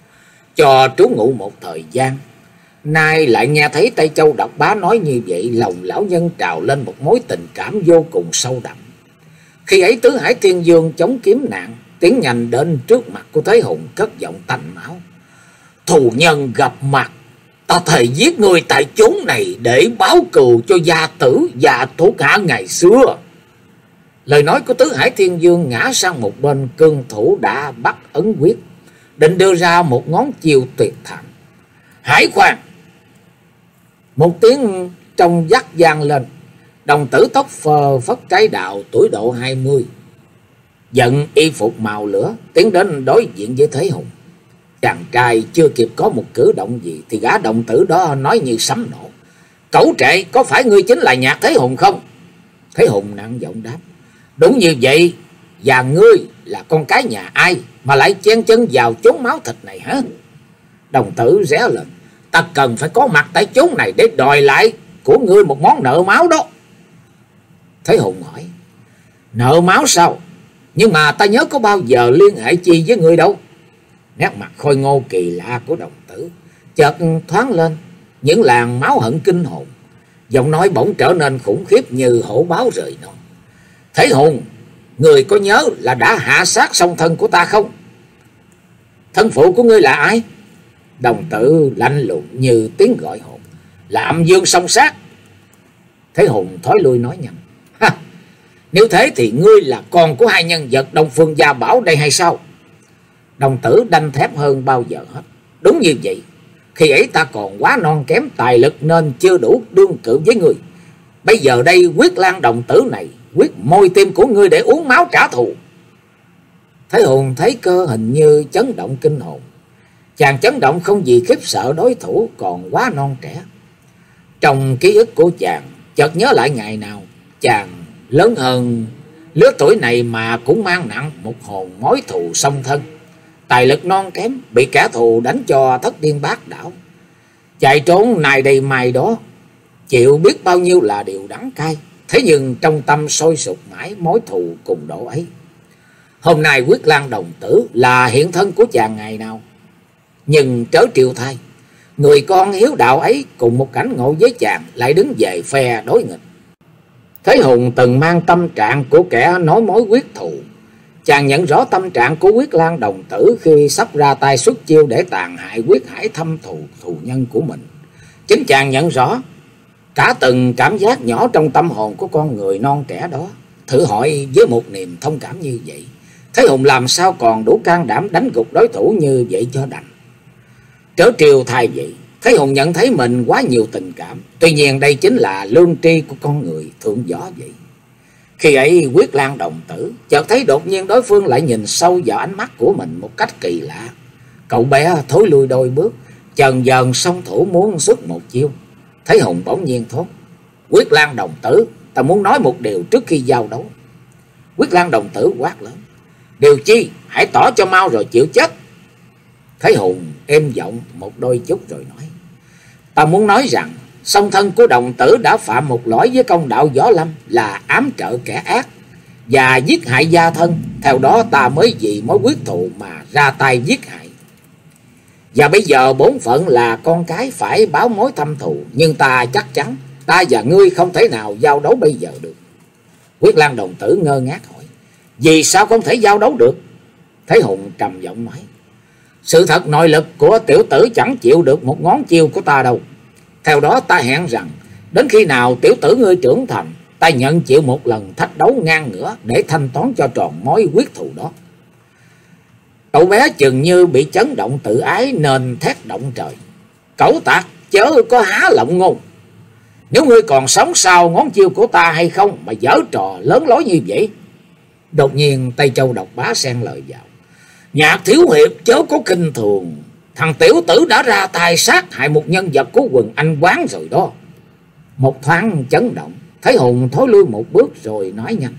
S1: cho trú ngụ một thời gian. Nay lại nghe thấy Tây Châu Độc Bá nói như vậy, lòng lão nhân trào lên một mối tình cảm vô cùng sâu đậm. Khi ấy Tứ Hải Thiên Dương chống kiếm nạn tiến nhanh đến trước mặt của Thế Hùng, cất giọng tanh máu. Thù nhân gặp mặt, ta thề giết người tại chốn này để báo cừu cho gia tử và thủ hạ ngày xưa. Lời nói của Tứ Hải Thiên Dương ngã sang một bên, cương thủ đã bắt ấn quyết, định đưa ra một ngón chiêu tuyệt thảm. Hải khoan! Một tiếng trong vắt vang lên. Đồng tử tóc phơ phất trái đạo tuổi độ hai mươi, giận y phục màu lửa, tiến đến đối diện với Thế Hùng. Chàng trai chưa kịp có một cử động gì thì gã đồng tử đó nói như sấm nổ. Cẩu trệ, có phải ngươi chính là Nhạc Thế Hùng không? Thế Hùng nặng giọng đáp. Đúng như vậy, và ngươi là con cái nhà ai mà lại chen chân vào chốn máu thịt này hả? Đồng tử ré lên. Ta cần phải có mặt tại chốn này để đòi lại của ngươi một món nợ máu đó. Thế Hùng hỏi. Nợ máu sao? Nhưng mà ta nhớ có bao giờ liên hệ chi với ngươi đâu. Nét mặt khôi ngô kỳ lạ của đồng tử chợt thoáng lên những làn máu hận kinh hồn. Giọng nói bỗng trở nên khủng khiếp như hổ báo rời non. Thế Hùng, người có nhớ là đã hạ sát song thân của ta không? Thân phụ của ngươi là ai? Đồng tử lạnh lùng như tiếng gọi hồn. Là Âm Dương song sát. Thế Hùng thối lui nói nhanh. Ha, nếu thế thì ngươi là con của hai nhân vật Đông Phương Gia Bảo đây hay sao? Đồng tử đanh thép hơn bao giờ hết. Đúng như vậy. Khi ấy ta còn quá non kém tài lực nên chưa đủ đương cự với ngươi. Bây giờ đây quyết lan đồng tử này quyết môi tim của ngươi để uống máu trả thù. Thế Hùng thấy cơ hình như chấn động kinh hồn. Chàng chấn động không gì khiếp sợ đối thủ còn quá non trẻ. Trong ký ức của chàng chợt nhớ lại ngày nào chàng lớn hơn Lứa tuổi này mà cũng mang nặng một hồn mối thù song thân. Tài lực non kém, bị kẻ thù đánh cho thất điên bát đảo. Chạy trốn này đây mai đó, chịu biết bao nhiêu là điều đắng cay. Thế nhưng trong tâm sôi sục mãi mối thù cùng độ ấy. Hôm nay Quyết Lang đồng tử là hiện thân của chàng ngày nào. Nhưng Trớ Triều thay, người con hiếu đạo ấy cùng một cảnh ngộ với chàng lại đứng về phe đối nghịch. Thế Hùng từng mang tâm trạng của kẻ nói mối quyết thù. Chàng nhận rõ tâm trạng của Quyết Lang đồng tử khi sắp ra tay xuất chiêu để tàn hại Quyết Hải thâm thù thù nhân của mình. Chính chàng nhận rõ cả từng cảm giác nhỏ trong tâm hồn của con người non trẻ đó. Thử hỏi với một niềm thông cảm như vậy, Thế Hùng làm sao còn đủ can đảm đánh gục đối thủ như vậy cho đành. Trớ Triều thay vậy, Thế Hùng nhận thấy mình quá nhiều tình cảm. Tuy nhiên đây chính là lương tri của con người thượng võ vậy. Khi ấy Quyết Lang đồng tử chợt thấy đột nhiên đối phương lại nhìn sâu vào ánh mắt của mình một cách kỳ lạ. Cậu bé thối lui đôi bước, chần dần song thủ muốn xuất một chiêu. Thế Hùng bỗng nhiên thốt: Quyết Lang đồng tử, ta muốn nói một điều trước khi giao đấu. Quyết Lang đồng tử quát lớn: Điều chi? Hãy tỏ cho mau rồi chịu chết. Thế Hùng êm giọng một đôi chút rồi nói: Ta muốn nói rằng song thân của đồng tử đã phạm một lỗi với công đạo võ lâm là ám trợ kẻ ác và giết hại gia thân. Theo đó ta mới vì mối quyết thù mà ra tay giết hại. Và bây giờ bổn phận là con cái phải báo mối thâm thù. Nhưng ta chắc chắn ta và ngươi không thể nào giao đấu bây giờ được. Quyết Lang đồng tử ngơ ngác hỏi: Vì sao không thể giao đấu được? Thế Hùng trầm giọng nói: Sự thật nội lực của tiểu tử chẳng chịu được một ngón chiêu của ta đâu. Theo đó ta hẹn rằng đến khi nào tiểu tử ngươi trưởng thành, ta nhận chịu một lần thách đấu ngang ngửa để thanh toán cho tròn mối quyết thù đó. Cậu bé chừng như bị chấn động tự ái nên thét động trời: Cẩu tạc, chớ có há lộng ngôn. Nếu ngươi còn sống sau ngón chiêu của ta hay không mà giở trò lớn lối như vậy? Đột nhiên Tây Châu Độc Bá xen lời vào: Nhạc thiếu hiệp chớ có khinh thường. Thằng tiểu tử đã ra tay sát hại một nhân vật của quần Anh quán rồi đó. Một thoáng chấn động, Thế Hùng thối lui một bước rồi nói nhanh: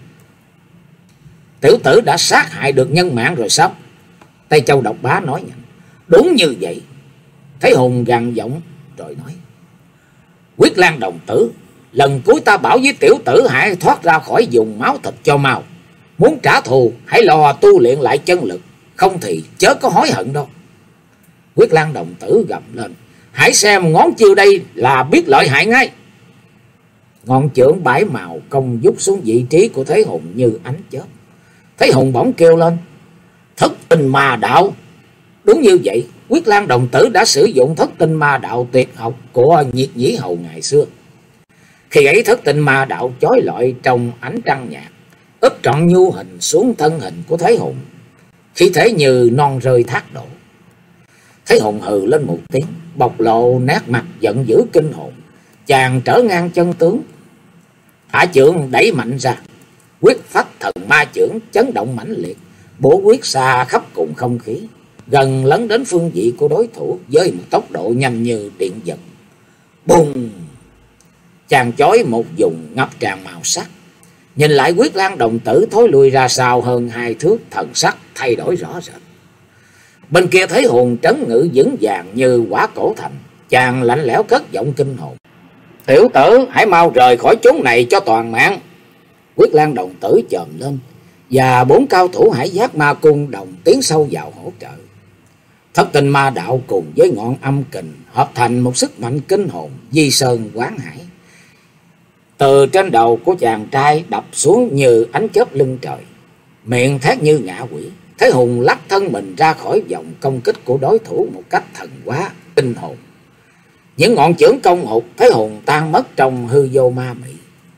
S1: Tiểu tử đã sát hại được nhân mạng rồi sao? Tây Châu Độc Bá nói nhanh: Đúng như vậy. Thế Hùng gằn giọng rồi nói: Quyết Lang đồng tử, lần cuối ta bảo với tiểu tử hãy thoát ra khỏi vùng máu thịt cho mau. Muốn trả thù hãy lo tu luyện lại chân lực, không thì chớ có hối hận đâu. Quyết Lang đồng tử gầm lên: Hãy xem ngón chiêu đây là biết lợi hại ngay. Ngọn chưởng bãi màu công dút xuống vị trí của Thế Hùng như ánh chớp. Thế Hùng bỗng kêu lên: Thất tinh ma đạo. Đúng như vậy, Quyết Lang đồng tử đã sử dụng thất tinh ma đạo tuyệt học của Nhiệt Nhĩ Hầu ngày xưa. Khi ấy thất tinh ma đạo chói lọi trong ánh trăng nhạt, úp trọn nhu hình xuống thân hình của Thế Hùng, khí thế như non rơi thác đổ. Thế Hùng hừ lên một tiếng, bộc lộ nét mặt giận dữ kinh hồn. Chàng trở ngang chân tướng, hạ chưởng đẩy mạnh ra, quyết phách thần ma chưởng chấn động mãnh liệt, bổ quyết xa khắp cùng không khí, gần lấn đến phương vị của đối thủ với một tốc độ nhanh như điện giật. Bùng! Chàng chói một vùng ngập tràn màu sắc. Nhìn lại Quyết Lang đồng tử thối lui ra sau hơn hai thước, thần sắc thay đổi rõ rệt. Bên kia Thế Hùng trấn ngự vững vàng như quả cổ thành. Chàng lạnh lẽo cất giọng kinh hồn: Tiểu tử hãy mau rời khỏi chốn này cho toàn mạng. Quyết Lang đồng tử chồm lên, và bốn cao thủ Hải Giác Ma Cung đồng tiến sâu vào hỗ trợ. Thất tinh ma đạo cùng với ngọn âm kình hợp thành một sức mạnh kinh hồn di sơn quán hải. Từ trên đầu của chàng trai đập xuống như ánh chớp lưng trời, miệng thét như ngạ quỷ. Thế Hùng lắc thân mình ra khỏi vòng công kích của đối thủ một cách thần quá kinh hồn. Những ngọn chưởng công hụt Thế Hùng tan mất trong hư vô ma mị.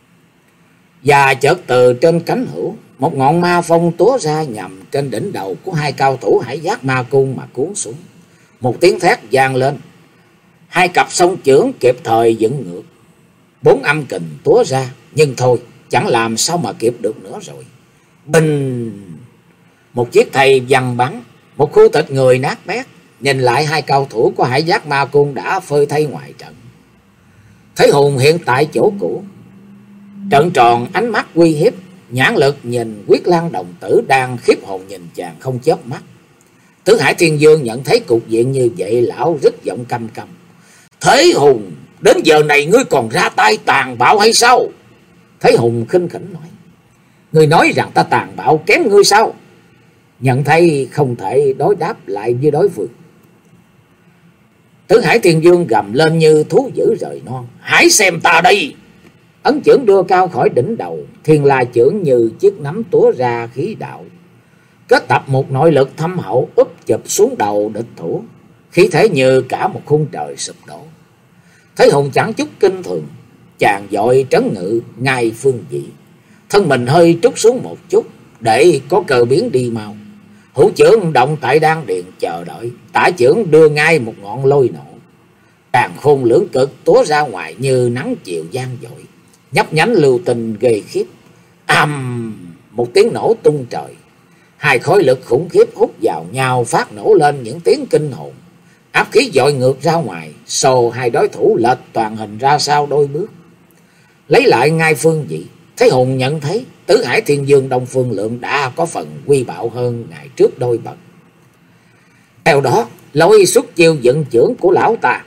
S1: Và chợt từ trên cánh hữu, một ngọn ma phong túa ra nhằm trên đỉnh đầu của hai cao thủ Hải Giác Ma Cung mà cuốn xuống. Một tiếng thét vang lên, hai cặp song chưởng kịp thời dựng ngược. Bốn âm kình túa ra, nhưng thôi chẳng làm sao mà kịp được nữa rồi. Bình! Một chiếc thầy văng bắn, một khu thịt người nát bét. Nhìn lại hai cao thủ của Hải Giác Ma Cung đã phơi thay ngoài trận. Thế Hùng hiện tại chỗ cũ, trận tròn ánh mắt uy hiếp, nhãn lực nhìn Quyết Lan đồng tử đang khiếp hồn nhìn chàng không chớp mắt. Tứ Hải Thiên Dương nhận thấy cục diện như vậy, lão rít giọng căm căm: Thế Hùng, đến giờ này ngươi còn ra tay tàn bạo hay sao? Thế Hùng khinh khỉnh nói: Ngươi nói rằng ta tàn bạo kém ngươi sao? Nhận thấy không thể đối đáp lại với đối phương, Tứ Hải Thiên Dương gầm lên như thú dữ rời non: Hãy xem ta đây! Ấn chưởng đưa cao khỏi đỉnh đầu, Thiên La chưởng như chiếc nắm túa ra khí đạo, kết tập một nội lực thâm hậu úp chụp xuống đầu địch thủ, khí thế như cả một khung trời sụp đổ. Thế Hùng chẳng chút kinh thường, chàng vội trấn ngự ngay phương vị, thân mình hơi trút xuống một chút để có cơ biến đi mau. Hữu chưởng động tại đan điền chờ đợi, tả chưởng đưa ngay một ngọn lôi nổ, càn khôn lưỡng cực túa ra ngoài như nắng chiều gian dội, nhấp nhánh lưu tình ghê khiếp. Ầm, một tiếng nổ tung trời, hai khối lực khủng khiếp hút vào nhau phát nổ lên những tiếng kinh hồn, áp khí dội ngược ra ngoài, xô hai đối thủ lệch toàn hình ra sau đôi bước. Lấy lại ngay phương vị, Thế Hùng nhận thấy Tứ Hải Thiên Dương Đông Phương Lượng đã có phần quy bạo hơn ngày trước đôi bậc. Theo đó, lối xuất chiêu dựng chưởng của lão ta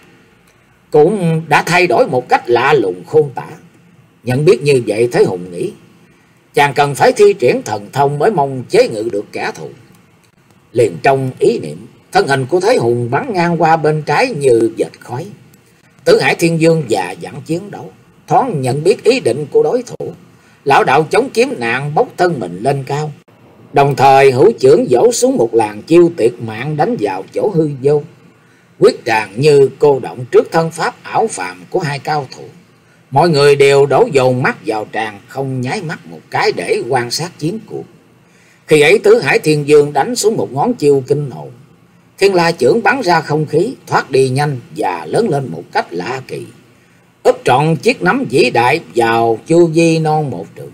S1: cũng đã thay đổi một cách lạ lùng khôn tả. Nhận biết như vậy, Thế Hùng nghĩ chàng cần phải thi triển thần thông mới mong chế ngự được kẻ thù. Liền trong ý niệm, thân hình của Thế Hùng bắn ngang qua bên trái như vệt khói. Tứ Hải Thiên Dương già dặn chiến đấu, thoáng nhận biết ý định của đối thủ, lão đạo chống kiếm nạn bốc thân mình lên cao, đồng thời hữu chưởng vỗ xuống một làn chiêu tuyệt mạng đánh vào chỗ hư vô, quyết tràng như cô động trước thân pháp ảo phàm của hai cao thủ. Mọi người đều đổ dồn mắt vào tràng, không nháy mắt một cái để quan sát chiến cuộc. Khi ấy Tứ Hải Thiên Dương đánh xuống một ngón chiêu kinh hồn, Thiên La chưởng bắn ra không khí, thoát đi nhanh và lớn lên một cách lạ kỳ, úp trọn chiếc nắm vĩ đại vào chu vi non một trượng.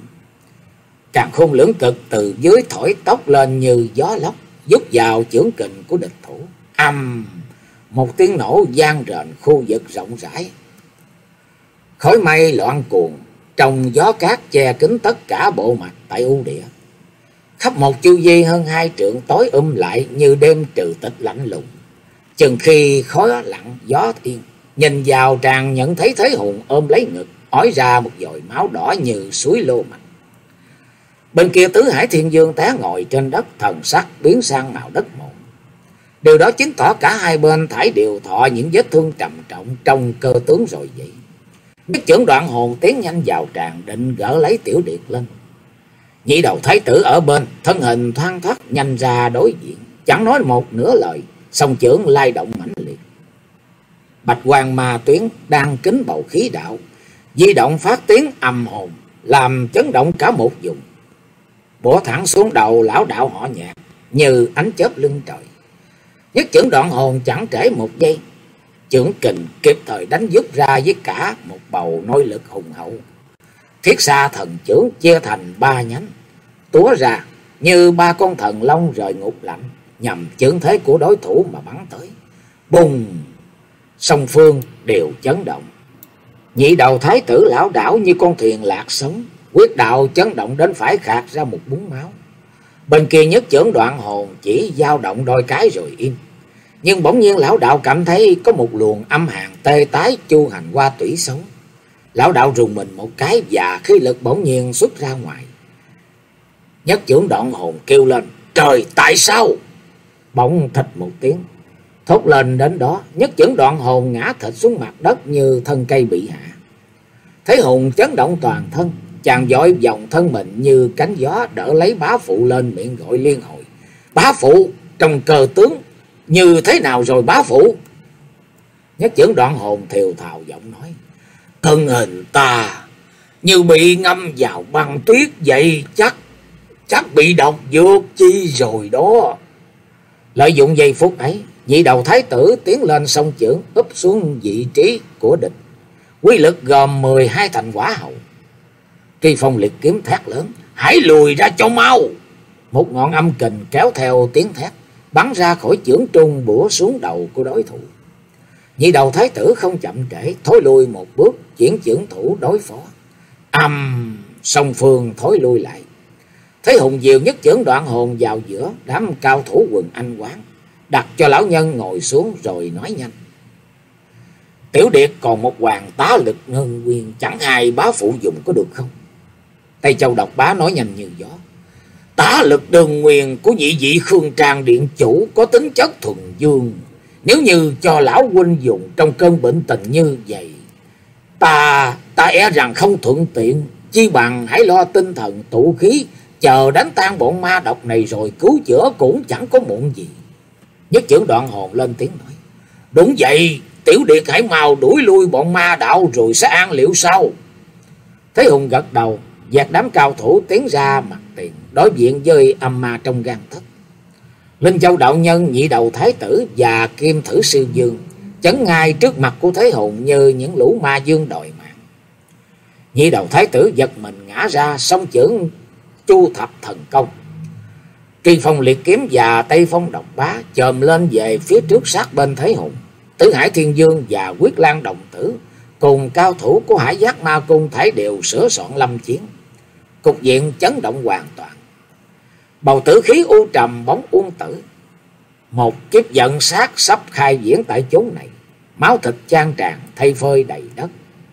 S1: Càn khôn lưỡng cực từ dưới thổi tóc lên như gió lốc, giúp vào chưởng kình của địch thủ. Ầm, một tiếng nổ vang rền khu vực rộng rãi, khói mây loạn cuồn, trong gió cát che kín tất cả bộ mặt tại ưu địa. Khắp một chu vi hơn hai trượng tối um lại như đêm trừ tịch lạnh lùng. Chừng khi khói lặng gió yên, nhìn vào tràng nhận thấy Thế Hùng ôm lấy ngực, ói ra một dòng máu đỏ như suối lô mạch. Bên kia Tứ Hải Thiên Dương té ngồi trên đất, thần sắc biến sang màu đất mộn. Điều đó chứng tỏ cả hai bên thảy đều thọ những vết thương trầm trọng trong cơ tướng rồi vậy. Nhất chưởng Đoạn Hồn tiến nhanh vào tràng định gỡ lấy Tiểu Điệt lên. Nhị đầu thái tử ở bên, thân hình thoăn thoắt nhanh ra đối diện, chẳng nói một nửa lời, song chưởng lai động mãnh liệt. Bạch Quang Ma Tuyến đang kính bầu khí đạo, di động phát tiếng ầm hồn, làm chấn động cả một vùng, bổ thẳng xuống đầu lão đạo họ Nhạc như ánh chớp lưng trời. Nhất chưởng Đoạn Hồn chẳng trễ một giây, chưởng kình kịp thời đánh dứt ra với cả một bầu nội lực hùng hậu. Thiết Sa Thần chưởng chia thành ba nhánh, túa ra như ba con thần long rời ngục lạnh, nhằm chưởng thế của đối thủ mà bắn tới. Bùng! Song phương đều chấn động. Nhị đầu thái tử lão đảo như con thuyền lạc sống, quyết đạo chấn động đến phải khạc ra một búng máu. Bên kia nhất chưởng Đoạn Hồn chỉ dao động đôi cái rồi im. Nhưng bỗng nhiên lão đạo cảm thấy có một luồng âm hàn tê tái chu hành qua tủy sống. Lão đạo rùng mình một cái và khí lực bỗng nhiên xuất ra ngoài. Nhất chưởng Đoạn Hồn kêu lên: Trời, tại sao? Bỗng thịch một tiếng, thốt lên đến đó, nhất chưởng Đoạn Hồn ngã thịt xuống mặt đất như thân cây bị hạ. Thế Hùng chấn động toàn thân, chàng vội vòng thân mình như cánh gió đỡ lấy bá phụ lên, miệng gọi liên hồi: Bá phụ, trong cờ tướng như thế nào rồi bá phụ? Nhất chưởng Đoạn Hồn thều thào giọng nói: Thân hình ta như bị ngâm vào băng tuyết vậy, chắc chắc bị độc dược chi rồi đó. Lợi dụng giây phút ấy, nhị đầu thái tử tiến lên song chưởng úp xuống vị trí của địch, quy lực gồm mười hai thành quả hậu. Kỳ Phong liệt kiếm thét lớn: Hãy lùi ra cho mau! Một ngọn âm kình kéo theo tiếng thét bắn ra khỏi chưởng trung, bủa xuống đầu của đối thủ. Nhị đầu thái tử không chậm trễ, thối lui một bước, chuyển chưởng thủ đối phó. Âm, song phương thối lui lại, Thế Hùng diều nhất chưởng đoạn hồn vào giữa đám cao thủ quần anh quán, đặt cho lão nhân ngồi xuống rồi nói nhanh: Tiểu Điệt còn một hoàng tá lực ngân nguyên, chẳng ai bá phụ dùng có được không? Tây Châu Độc Bá nói nhanh như gió: Tá lực đơn nguyên của nhị vị Khương Trang điện chủ có tính chất thuần dương. Nếu như cho lão huynh dùng trong cơn bệnh tình như vậy, ta ta e rằng không thuận tiện. Chi bằng hãy lo tinh thần tụ khí, chờ đánh tan bọn ma độc này rồi cứu chữa cũng chẳng có muộn gì. Nhất chưởng đoạn hồn lên tiếng nói: Đúng vậy, Tiểu Điệt hãy mau đuổi lui bọn ma đạo rồi sẽ an liệu sau. Thế Hùng gật đầu, dạt đám cao thủ tiến ra mặt tiền, đối diện với âm ma trong gan thất. Linh Châu đạo nhân, Nhị Đầu Thái Tử và Kim Thử Sư Dương chấn ngay trước mặt của Thế Hùng như những lũ ma dương đòi mạng. Nhị Đầu Thái Tử giật mình ngã ra, song chưởng Chu Thập Thần Công, Truy Phong Liệt Kiếm và Tây Phong Độc Bá chồm lên về phía trước sát bên Thế Hùng. Tứ Hải Thiên Dương và Quyết Lan Đồng Tử cùng cao thủ của Hải Giác Ma Cung thảy đều sửa soạn lâm chiến. Cục diện chấn động hoàn toàn. Bầu tử khí u trầm bóng uông tử. Một kiếp giận sát sắp khai diễn tại chốn này. Máu thịt chan tràn, thây phơi đầy đất.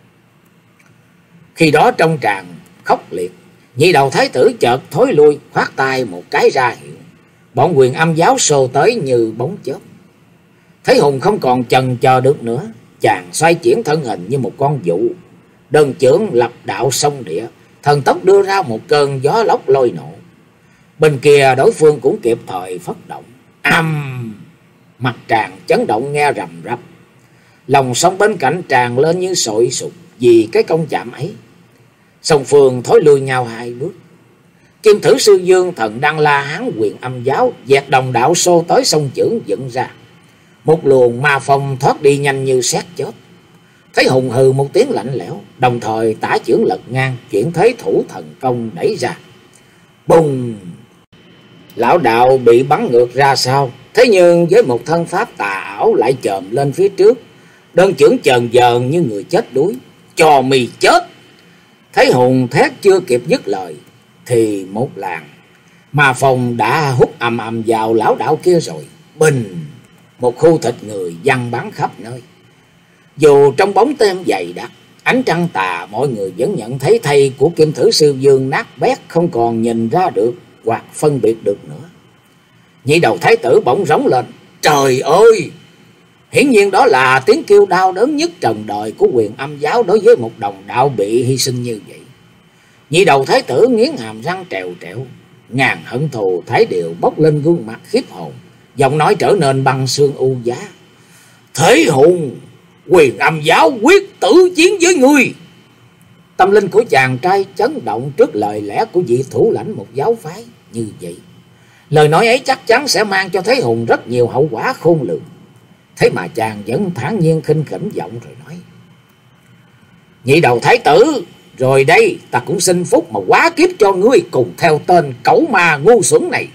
S1: Khi đó trong tràng khốc liệt, Nhị Đầu Thái Tử chợt thối lui, khoát tay một cái ra hiệu. Bọn Quyền Âm giáo xô tới như bóng chớp. Thế Hùng không còn chần chờ được nữa, chàng xoay chuyển thân hình như một con dụ, đơn chưởng lập đạo sông địa, thần tốc đưa ra một cơn gió lốc lôi nổ. Bên kia đối phương cũng kịp thời phất động. Âm! Mặt tràng chấn động nghe rầm rập. Lòng sông bên cạnh tràn lên như sội sục vì cái công chạm ấy. Song phương thối lui nhau hai bước. Kim Thử Sư Dương, Thần Đăng La Hán, Quyền Âm giáo dẹt đồng đạo xô tới sông chưởng dựng ra. Một luồng ma phong thoát đi nhanh như sét chớp. Thấy Hùng hừ một tiếng lạnh lẽo, đồng thời tả chưởng lật ngang, chuyển thế thủ thần công đẩy ra. Bùng! Lão đạo bị bắn ngược ra sau, thế nhưng với một thân pháp tà ảo lại chồm lên phía trước, đơn chưởng chờn dờn như người chết đuối. Cho mì chết! Thấy Hùng thét chưa kịp dứt lời thì một làn ma phong đã hút ầm ầm vào lão đạo kia rồi. Bình! Một khu thịt người văng bắn khắp nơi. Dù trong bóng đêm dày đặc, ánh trăng tà, mọi người vẫn nhận thấy thây của Kim Thử Sư Dương nát bét, không còn nhìn ra được hoặc phân biệt được nữa. Nhị Đầu Thái Tử bỗng rống lên: Trời ơi! Hiển nhiên đó là tiếng kêu đau đớn nhất trần đời của Quyền Âm giáo đối với một đồng đạo bị hy sinh như vậy. Nhị Đầu Thái Tử nghiến hàm răng trèo trẹo, ngàn hận thù thái đều bốc lên gương mặt khiếp hồn, giọng nói trở nên băng xương u giá: Thế Hùng, Quyền Âm giáo quyết tử chiến với ngươi. Tâm linh của chàng trai chấn động trước lời lẽ của vị thủ lãnh một giáo phái như vậy. Lời nói ấy chắc chắn sẽ mang cho Thế Hùng rất nhiều hậu quả khôn lường. Thế mà chàng vẫn thản nhiên khinh khỉnh giọng rồi nói: Nhị Đầu Thái Tử, rồi đây ta cũng xin phúc mà quá kiếp cho ngươi cùng theo tên cẩu ma ngu xuẩn này.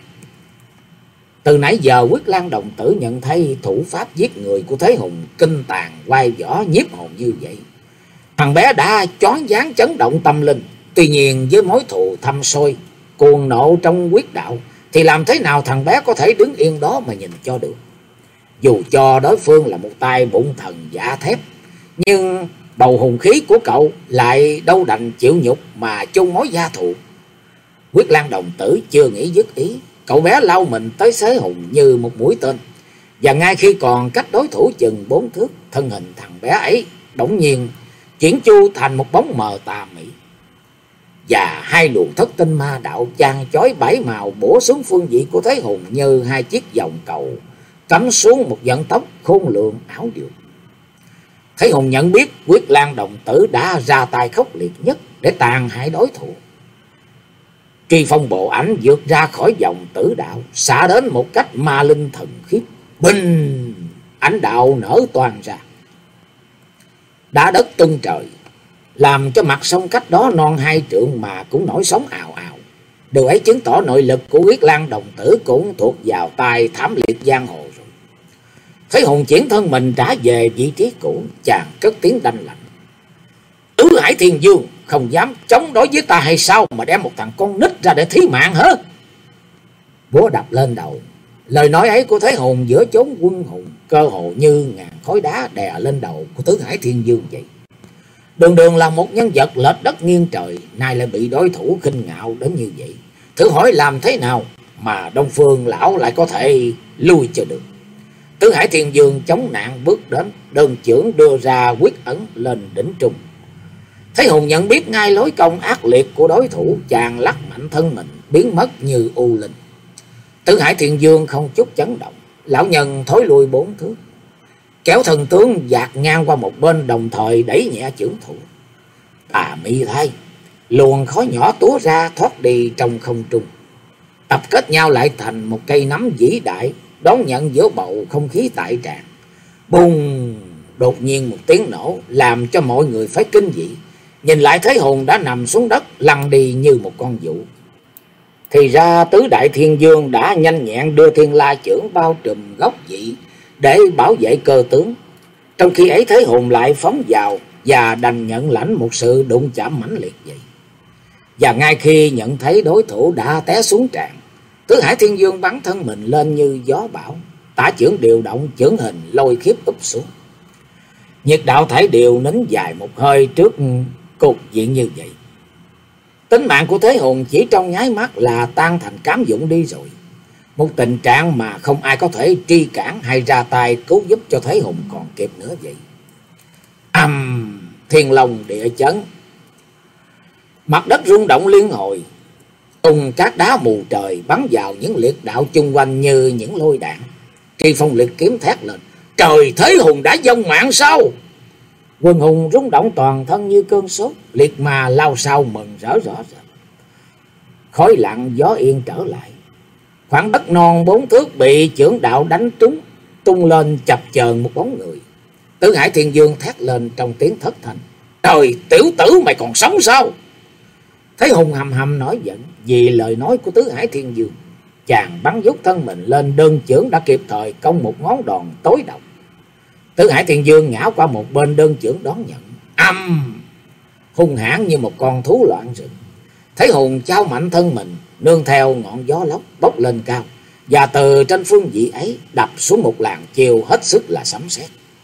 S1: Từ nãy giờ Quyết Lan Đồng Tử nhận thấy thủ pháp giết người của Thế Hùng kinh tàn oai võ nhiếp hồn như vậy. Thằng bé đã choáng váng chấn động tâm linh. Tuy nhiên với mối thù thâm sôi, cuồng nộ trong quyết đạo, thì làm thế nào thằng bé có thể đứng yên đó mà nhìn cho được. Dù cho đối phương là một tay bụng thần giả thép, nhưng bầu hùng khí của cậu lại đâu đành chịu nhục mà chung mối gia thù. Quyết Lan Đồng Tử chưa nghĩ dứt ý, cậu bé lao mình tới Thế Hùng như một mũi tên. Và ngay khi còn cách đối thủ chừng bốn thước, thân hình thằng bé ấy bỗng nhiên chuyển chu thành một bóng mờ tà mị. Và hai luồng thất tinh ma đạo chang chói bảy màu bổ xuống phương vị của Thế Hùng như hai chiếc vòng cầu cắm xuống một vận tốc khôn lường ảo diệu. Thế Hùng nhận biết Quyết Lan Đồng Tử đã ra tay khốc liệt nhất để tàn hại đối thủ. Truy Phong bộ ảnh vượt ra khỏi vòng tử đạo, xả đến một cách ma linh thần khiếp. Bình! Ánh đạo nở toàn ra, đá đất tung trời, làm cho mặt sông cách đó non hai trượng mà cũng nổi sóng ào ào. Điều ấy chứng tỏ nội lực của Quyết Lan Đồng Tử cũng thuộc vào tay thảm liệt giang hồ rồi. Thế Hùng chuyển thân mình trả về vị trí cũ, chàng cất tiếng đanh lạnh: Tứ Hải Thiên Dương, không dám chống đối với ta hay sao mà đem một thằng con nít ra để thí mạng hả? Búa đập lên đầu. Lời nói ấy của Thế Hùng giữa chốn quân hùng cơ hồ như ngàn khối đá đè lên đầu của Tứ Hải Thiên Dương vậy. Đường đường là một nhân vật lệch đất nghiêng trời, nay lại bị đối thủ khinh ngạo đến như vậy. Thử hỏi làm thế nào mà Đông Phương lão lại có thể lui cho được? Tứ Hải Thiên Dương chống nạn bước đến, đơn chưởng đưa ra quyết ấn lên đỉnh trung. Thế Hùng nhận biết ngay lối công ác liệt của đối thủ, chàng lắc mạnh thân mình biến mất như u linh. Tứ Hải Thiên Dương không chút chấn động, lão nhân thối lui bốn thước, kéo thần tướng dạt ngang qua một bên, đồng thời đẩy nhẹ chưởng thủ. Tà mị thay, luồng khói nhỏ túa ra thoát đi trong không trung, tập kết nhau lại thành một cây nắm vĩ đại, đón nhận giữa bầu không khí tại tràng. Bùng! Đột nhiên một tiếng nổ làm cho mọi người phải kinh dị. Nhìn lại Thế Hùng đã nằm xuống đất lăn đi như một con vũ. Thì ra Tứ Đại Thiên Dương đã nhanh nhẹn đưa Thiên La chưởng bao trùm góc vị để bảo vệ cơ tướng. Trong khi ấy Thế Hùng lại phóng vào và đành nhận lãnh một sự đụng chạm mãnh liệt vậy. Và ngay khi nhận thấy đối thủ đã té xuống tràn, Tứ Hải Thiên Dương bắn thân mình lên như gió bão, tả chưởng điều động, chưởng hình lôi khiếp úp xuống. Nhiệt đạo thải điều nín dài một hơi trước cục diện như vậy. Tính mạng của Thế Hùng chỉ trong nháy mắt là tan thành cám dũng đi rồi. Một tình trạng mà không ai có thể tri cản hay ra tay cứu giúp cho Thế Hùng còn kịp nữa vậy. Âm! Um, thiên long địa chấn. Mặt đất rung động liên hồi, tung các đá mù trời bắn vào những liệt đạo chung quanh như những lôi đạn. Tri Phong liệt kiếm thét lên: Trời, Thế Hùng đã vong mạng sao? Quần hùng rung động toàn thân như cơn sốt, liệt mà lao sao mừng rỡ rõ rệt. Khói lặng gió yên trở lại. Khoảng đất non bốn thước bị chưởng đạo đánh trúng, tung lên chập chờn một bóng người. Tứ Hải Thiên Dương thét lên trong tiếng thất thanh: Trời, tiểu tử mày còn sống sao? Thế Hùng hầm hầm nổi giận vì lời nói của Tứ Hải Thiên Dương. Chàng bắn dút thân mình lên, đơn chưởng đã kịp thời công một ngón đòn tối độc. Tứ Hải Thiên Dương ngã qua một bên, đơn chưởng đón nhận. Âm! Hung hãn như một con thú loạn rừng. Thế Hùng trao mạnh thân mình, nương theo ngọn gió lốc bốc lên cao, và từ trên phương vị ấy đập xuống một làn chiều hết sức là sấm sét.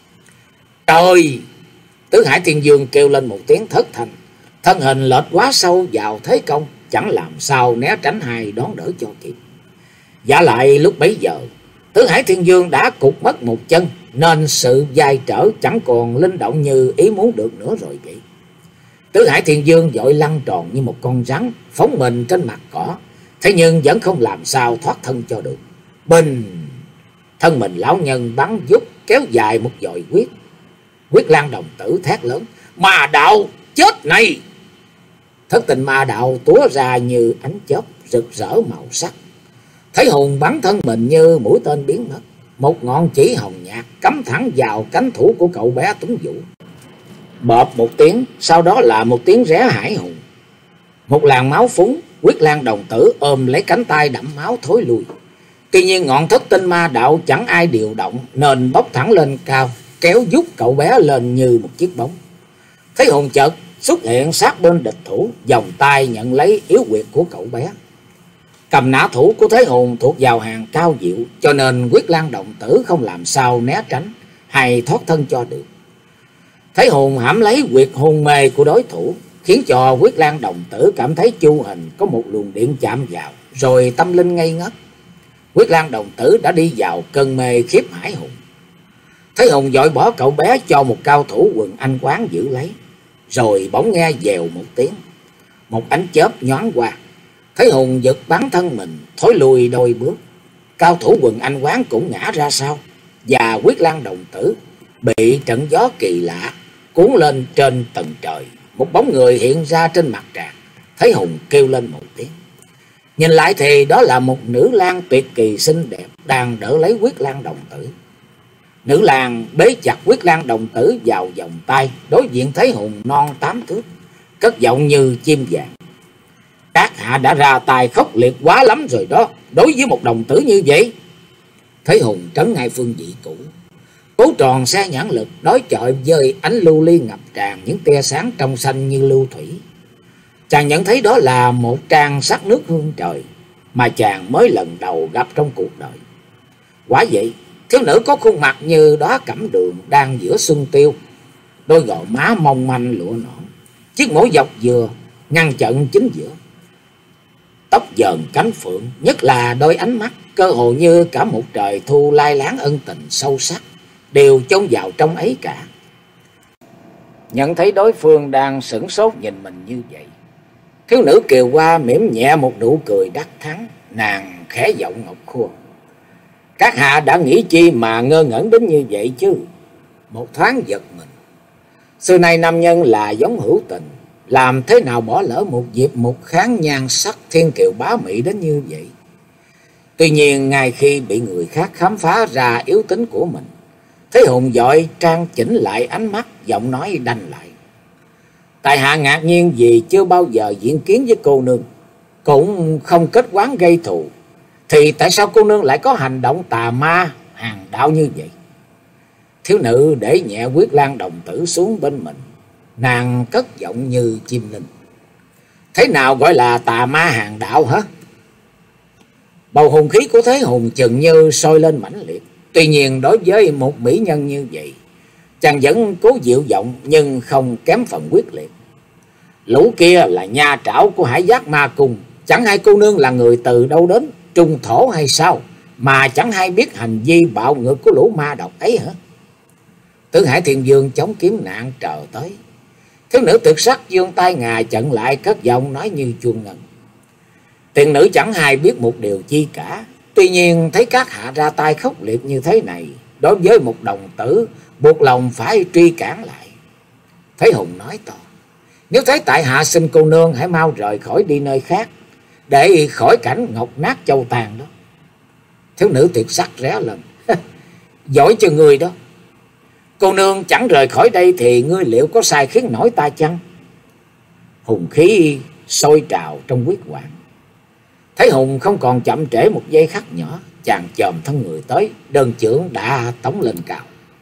S1: Trời! Tứ Hải Thiên Dương kêu lên một tiếng thất thanh, thân hình lệch quá sâu vào thế công, chẳng làm sao né tránh hay đón đỡ cho kịp. Giả lại lúc bấy giờ, Tứ Hải Thiên Dương đã cụt mất một chân, nên sự vai trở chẳng còn linh động như ý muốn được nữa rồi vậy. Tứ Hải Thiên Dương vội lăn tròn như một con rắn, phóng mình trên mặt cỏ, thế nhưng vẫn không làm sao thoát thân cho được. Bình! Thân mình lão nhân bắn giúp kéo dài một dòi huyết. Quyết Lan đồng tử thét lớn: Ma đạo chết này! Thất tình ma đạo túa ra như ánh chớp rực rỡ màu sắc. Thế Hùng bắn thân mình như mũi tên biến mất. Một ngọn chỉ hồng nhạt cắm thẳng vào cánh thủ của cậu bé Tuấn Vũ. Bợp một tiếng, sau đó là một tiếng ré hải hùng. Một làn máu phúng, Quyết Lan đồng tử ôm lấy cánh tay đẫm máu thối lui. Tuy nhiên ngọn thất tinh ma đạo chẳng ai điều động, nên bốc thẳng lên cao, kéo giúp cậu bé lên như một chiếc bóng. Thế Hùng chợt xuất hiện sát bên địch thủ, vòng tay nhận lấy yếu quyệt của cậu bé. Cầm nã thủ của Thế Hùng thuộc vào hàng cao diệu, cho nên Quyết Lan đồng tử không làm sao né tránh hay thoát thân cho được. Thế Hùng hãm lấy quyệt hồn mê của đối thủ, khiến cho Quyết Lan đồng tử cảm thấy chu hình có một luồng điện chạm vào, rồi tâm linh ngây ngất. Quyết Lan đồng tử đã đi vào cơn mê khiếp hải hùng. Thế Hùng vội bỏ cậu bé cho một cao thủ quần anh quán giữ lấy, rồi bỗng nghe dèo một tiếng, một ánh chớp nhoáng qua. Thế Hùng giật bắn thân mình thối lùi đôi bước, cao thủ quần anh quán cũng ngã ra sau, và Quyết Lan đồng tử bị trận gió kỳ lạ cuốn lên trên tầng trời. Một bóng người hiện ra trên mặt tràng. Thế Hùng kêu lên một tiếng. Nhìn lại thì đó là một nữ lang tuyệt kỳ xinh đẹp đang đỡ lấy Quyết Lan đồng tử. Nữ lang bế chặt Quyết Lan đồng tử vào vòng tay, đối diện Thế Hùng non tám thước, cất giọng như chim vàng: Các hạ đã ra tài khốc liệt quá lắm rồi đó, đối với một đồng tử như vậy. Thế Hùng trấn ngay phương vị cũ, cố tròn xe nhãn lực đối chọi với ánh lưu ly ngập tràn những tia sáng trong xanh như lưu thủy. Chàng nhận thấy đó là một trang sắc nước hương trời mà chàng mới lần đầu gặp trong cuộc đời. Quả vậy, thiếu nữ có khuôn mặt như đóa cẩm đường đang giữa xuân tiêu, đôi gò má mong manh lụa nõn, chiếc mũ dọc dừa ngăn chặn chính giữa, tóc dờn cánh phượng, nhất là đôi ánh mắt cơ hồ như cả một trời thu lai láng ân tình sâu sắc đều trông vào trong ấy cả. Nhận thấy đối phương đang sửng sốt nhìn mình như vậy, thiếu nữ Kiều Hoa mỉm nhẹ một nụ cười đắc thắng, nàng khẽ giọng ngọc khua: "Các hạ đã nghĩ chi mà ngơ ngẩn đến như vậy chứ?" Một thoáng giật mình. Xưa nay nam nhân là giống hữu tình, làm thế nào bỏ lỡ một dịp một kháng nhan sắc thiên kiều bá mỹ đến như vậy. Tuy nhiên ngay khi bị người khác khám phá ra yếu tính của mình, Thế Hùng vội trang chỉnh lại ánh mắt, giọng nói đanh lại: "Tại hạ ngạc nhiên vì chưa bao giờ diện kiến với cô nương, cũng không kết oán gây thù, thì tại sao cô nương lại có hành động tà ma hàng đạo như vậy?" Thiếu nữ để nhẹ Quyết Lan đồng tử xuống bên mình, nàng cất giọng như chim linh: "Thế nào gọi là tà ma hàng đạo hả?" Bầu hùng khí của Thế Hùng chừng như sôi lên mãnh liệt. Tuy nhiên đối với một mỹ nhân như vậy, chàng vẫn cố dịu giọng nhưng không kém phần quyết liệt: "Lũ kia là nha trảo của Hải Giác Ma Cung, chẳng hay cô nương là người từ đâu đến, trung thổ hay sao, mà chẳng hay biết hành vi bạo ngược của lũ ma độc ấy hả?" Tử Hải Thiền Vương chống kiếm nạn trở tới. Thiếu nữ tuyệt sắc dương tay ngà chặn lại, cất giọng nói như chuông ngân: "Tiền nữ chẳng hay biết một điều chi cả. Tuy nhiên thấy các hạ ra tay khốc liệt như thế này, đối với một đồng tử, buộc lòng phải truy cản lại." Thế Hùng nói to: "Nếu thấy tại hạ xin cô nương hãy mau rời khỏi đi nơi khác, để khỏi cảnh ngọc nát châu tàn đó." Thiếu nữ tuyệt sắc ré lên: "Giỏi cho người đó. Cô nương chẳng rời khỏi đây thì ngươi liệu có sai khiến nổi ta chăng?" Hùng khí sôi trào trong huyết quản. Thấy Hùng không còn chậm trễ một giây khắc nhỏ, chàng chồm thân người tới, đơn chưởng đã tống lên cao.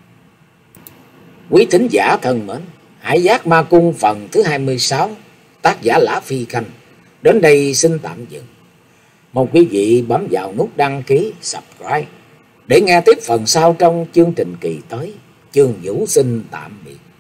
S1: Quý thính giả thân mến, Hải Giác Ma Cung phần thứ hai mươi sáu, tác giả Lã Phi Khanh đến đây xin tạm dừng. Mong quý vị bấm vào nút đăng ký, subscribe để nghe tiếp phần sau trong chương trình kỳ tới. Chương Vũ xin tạm biệt.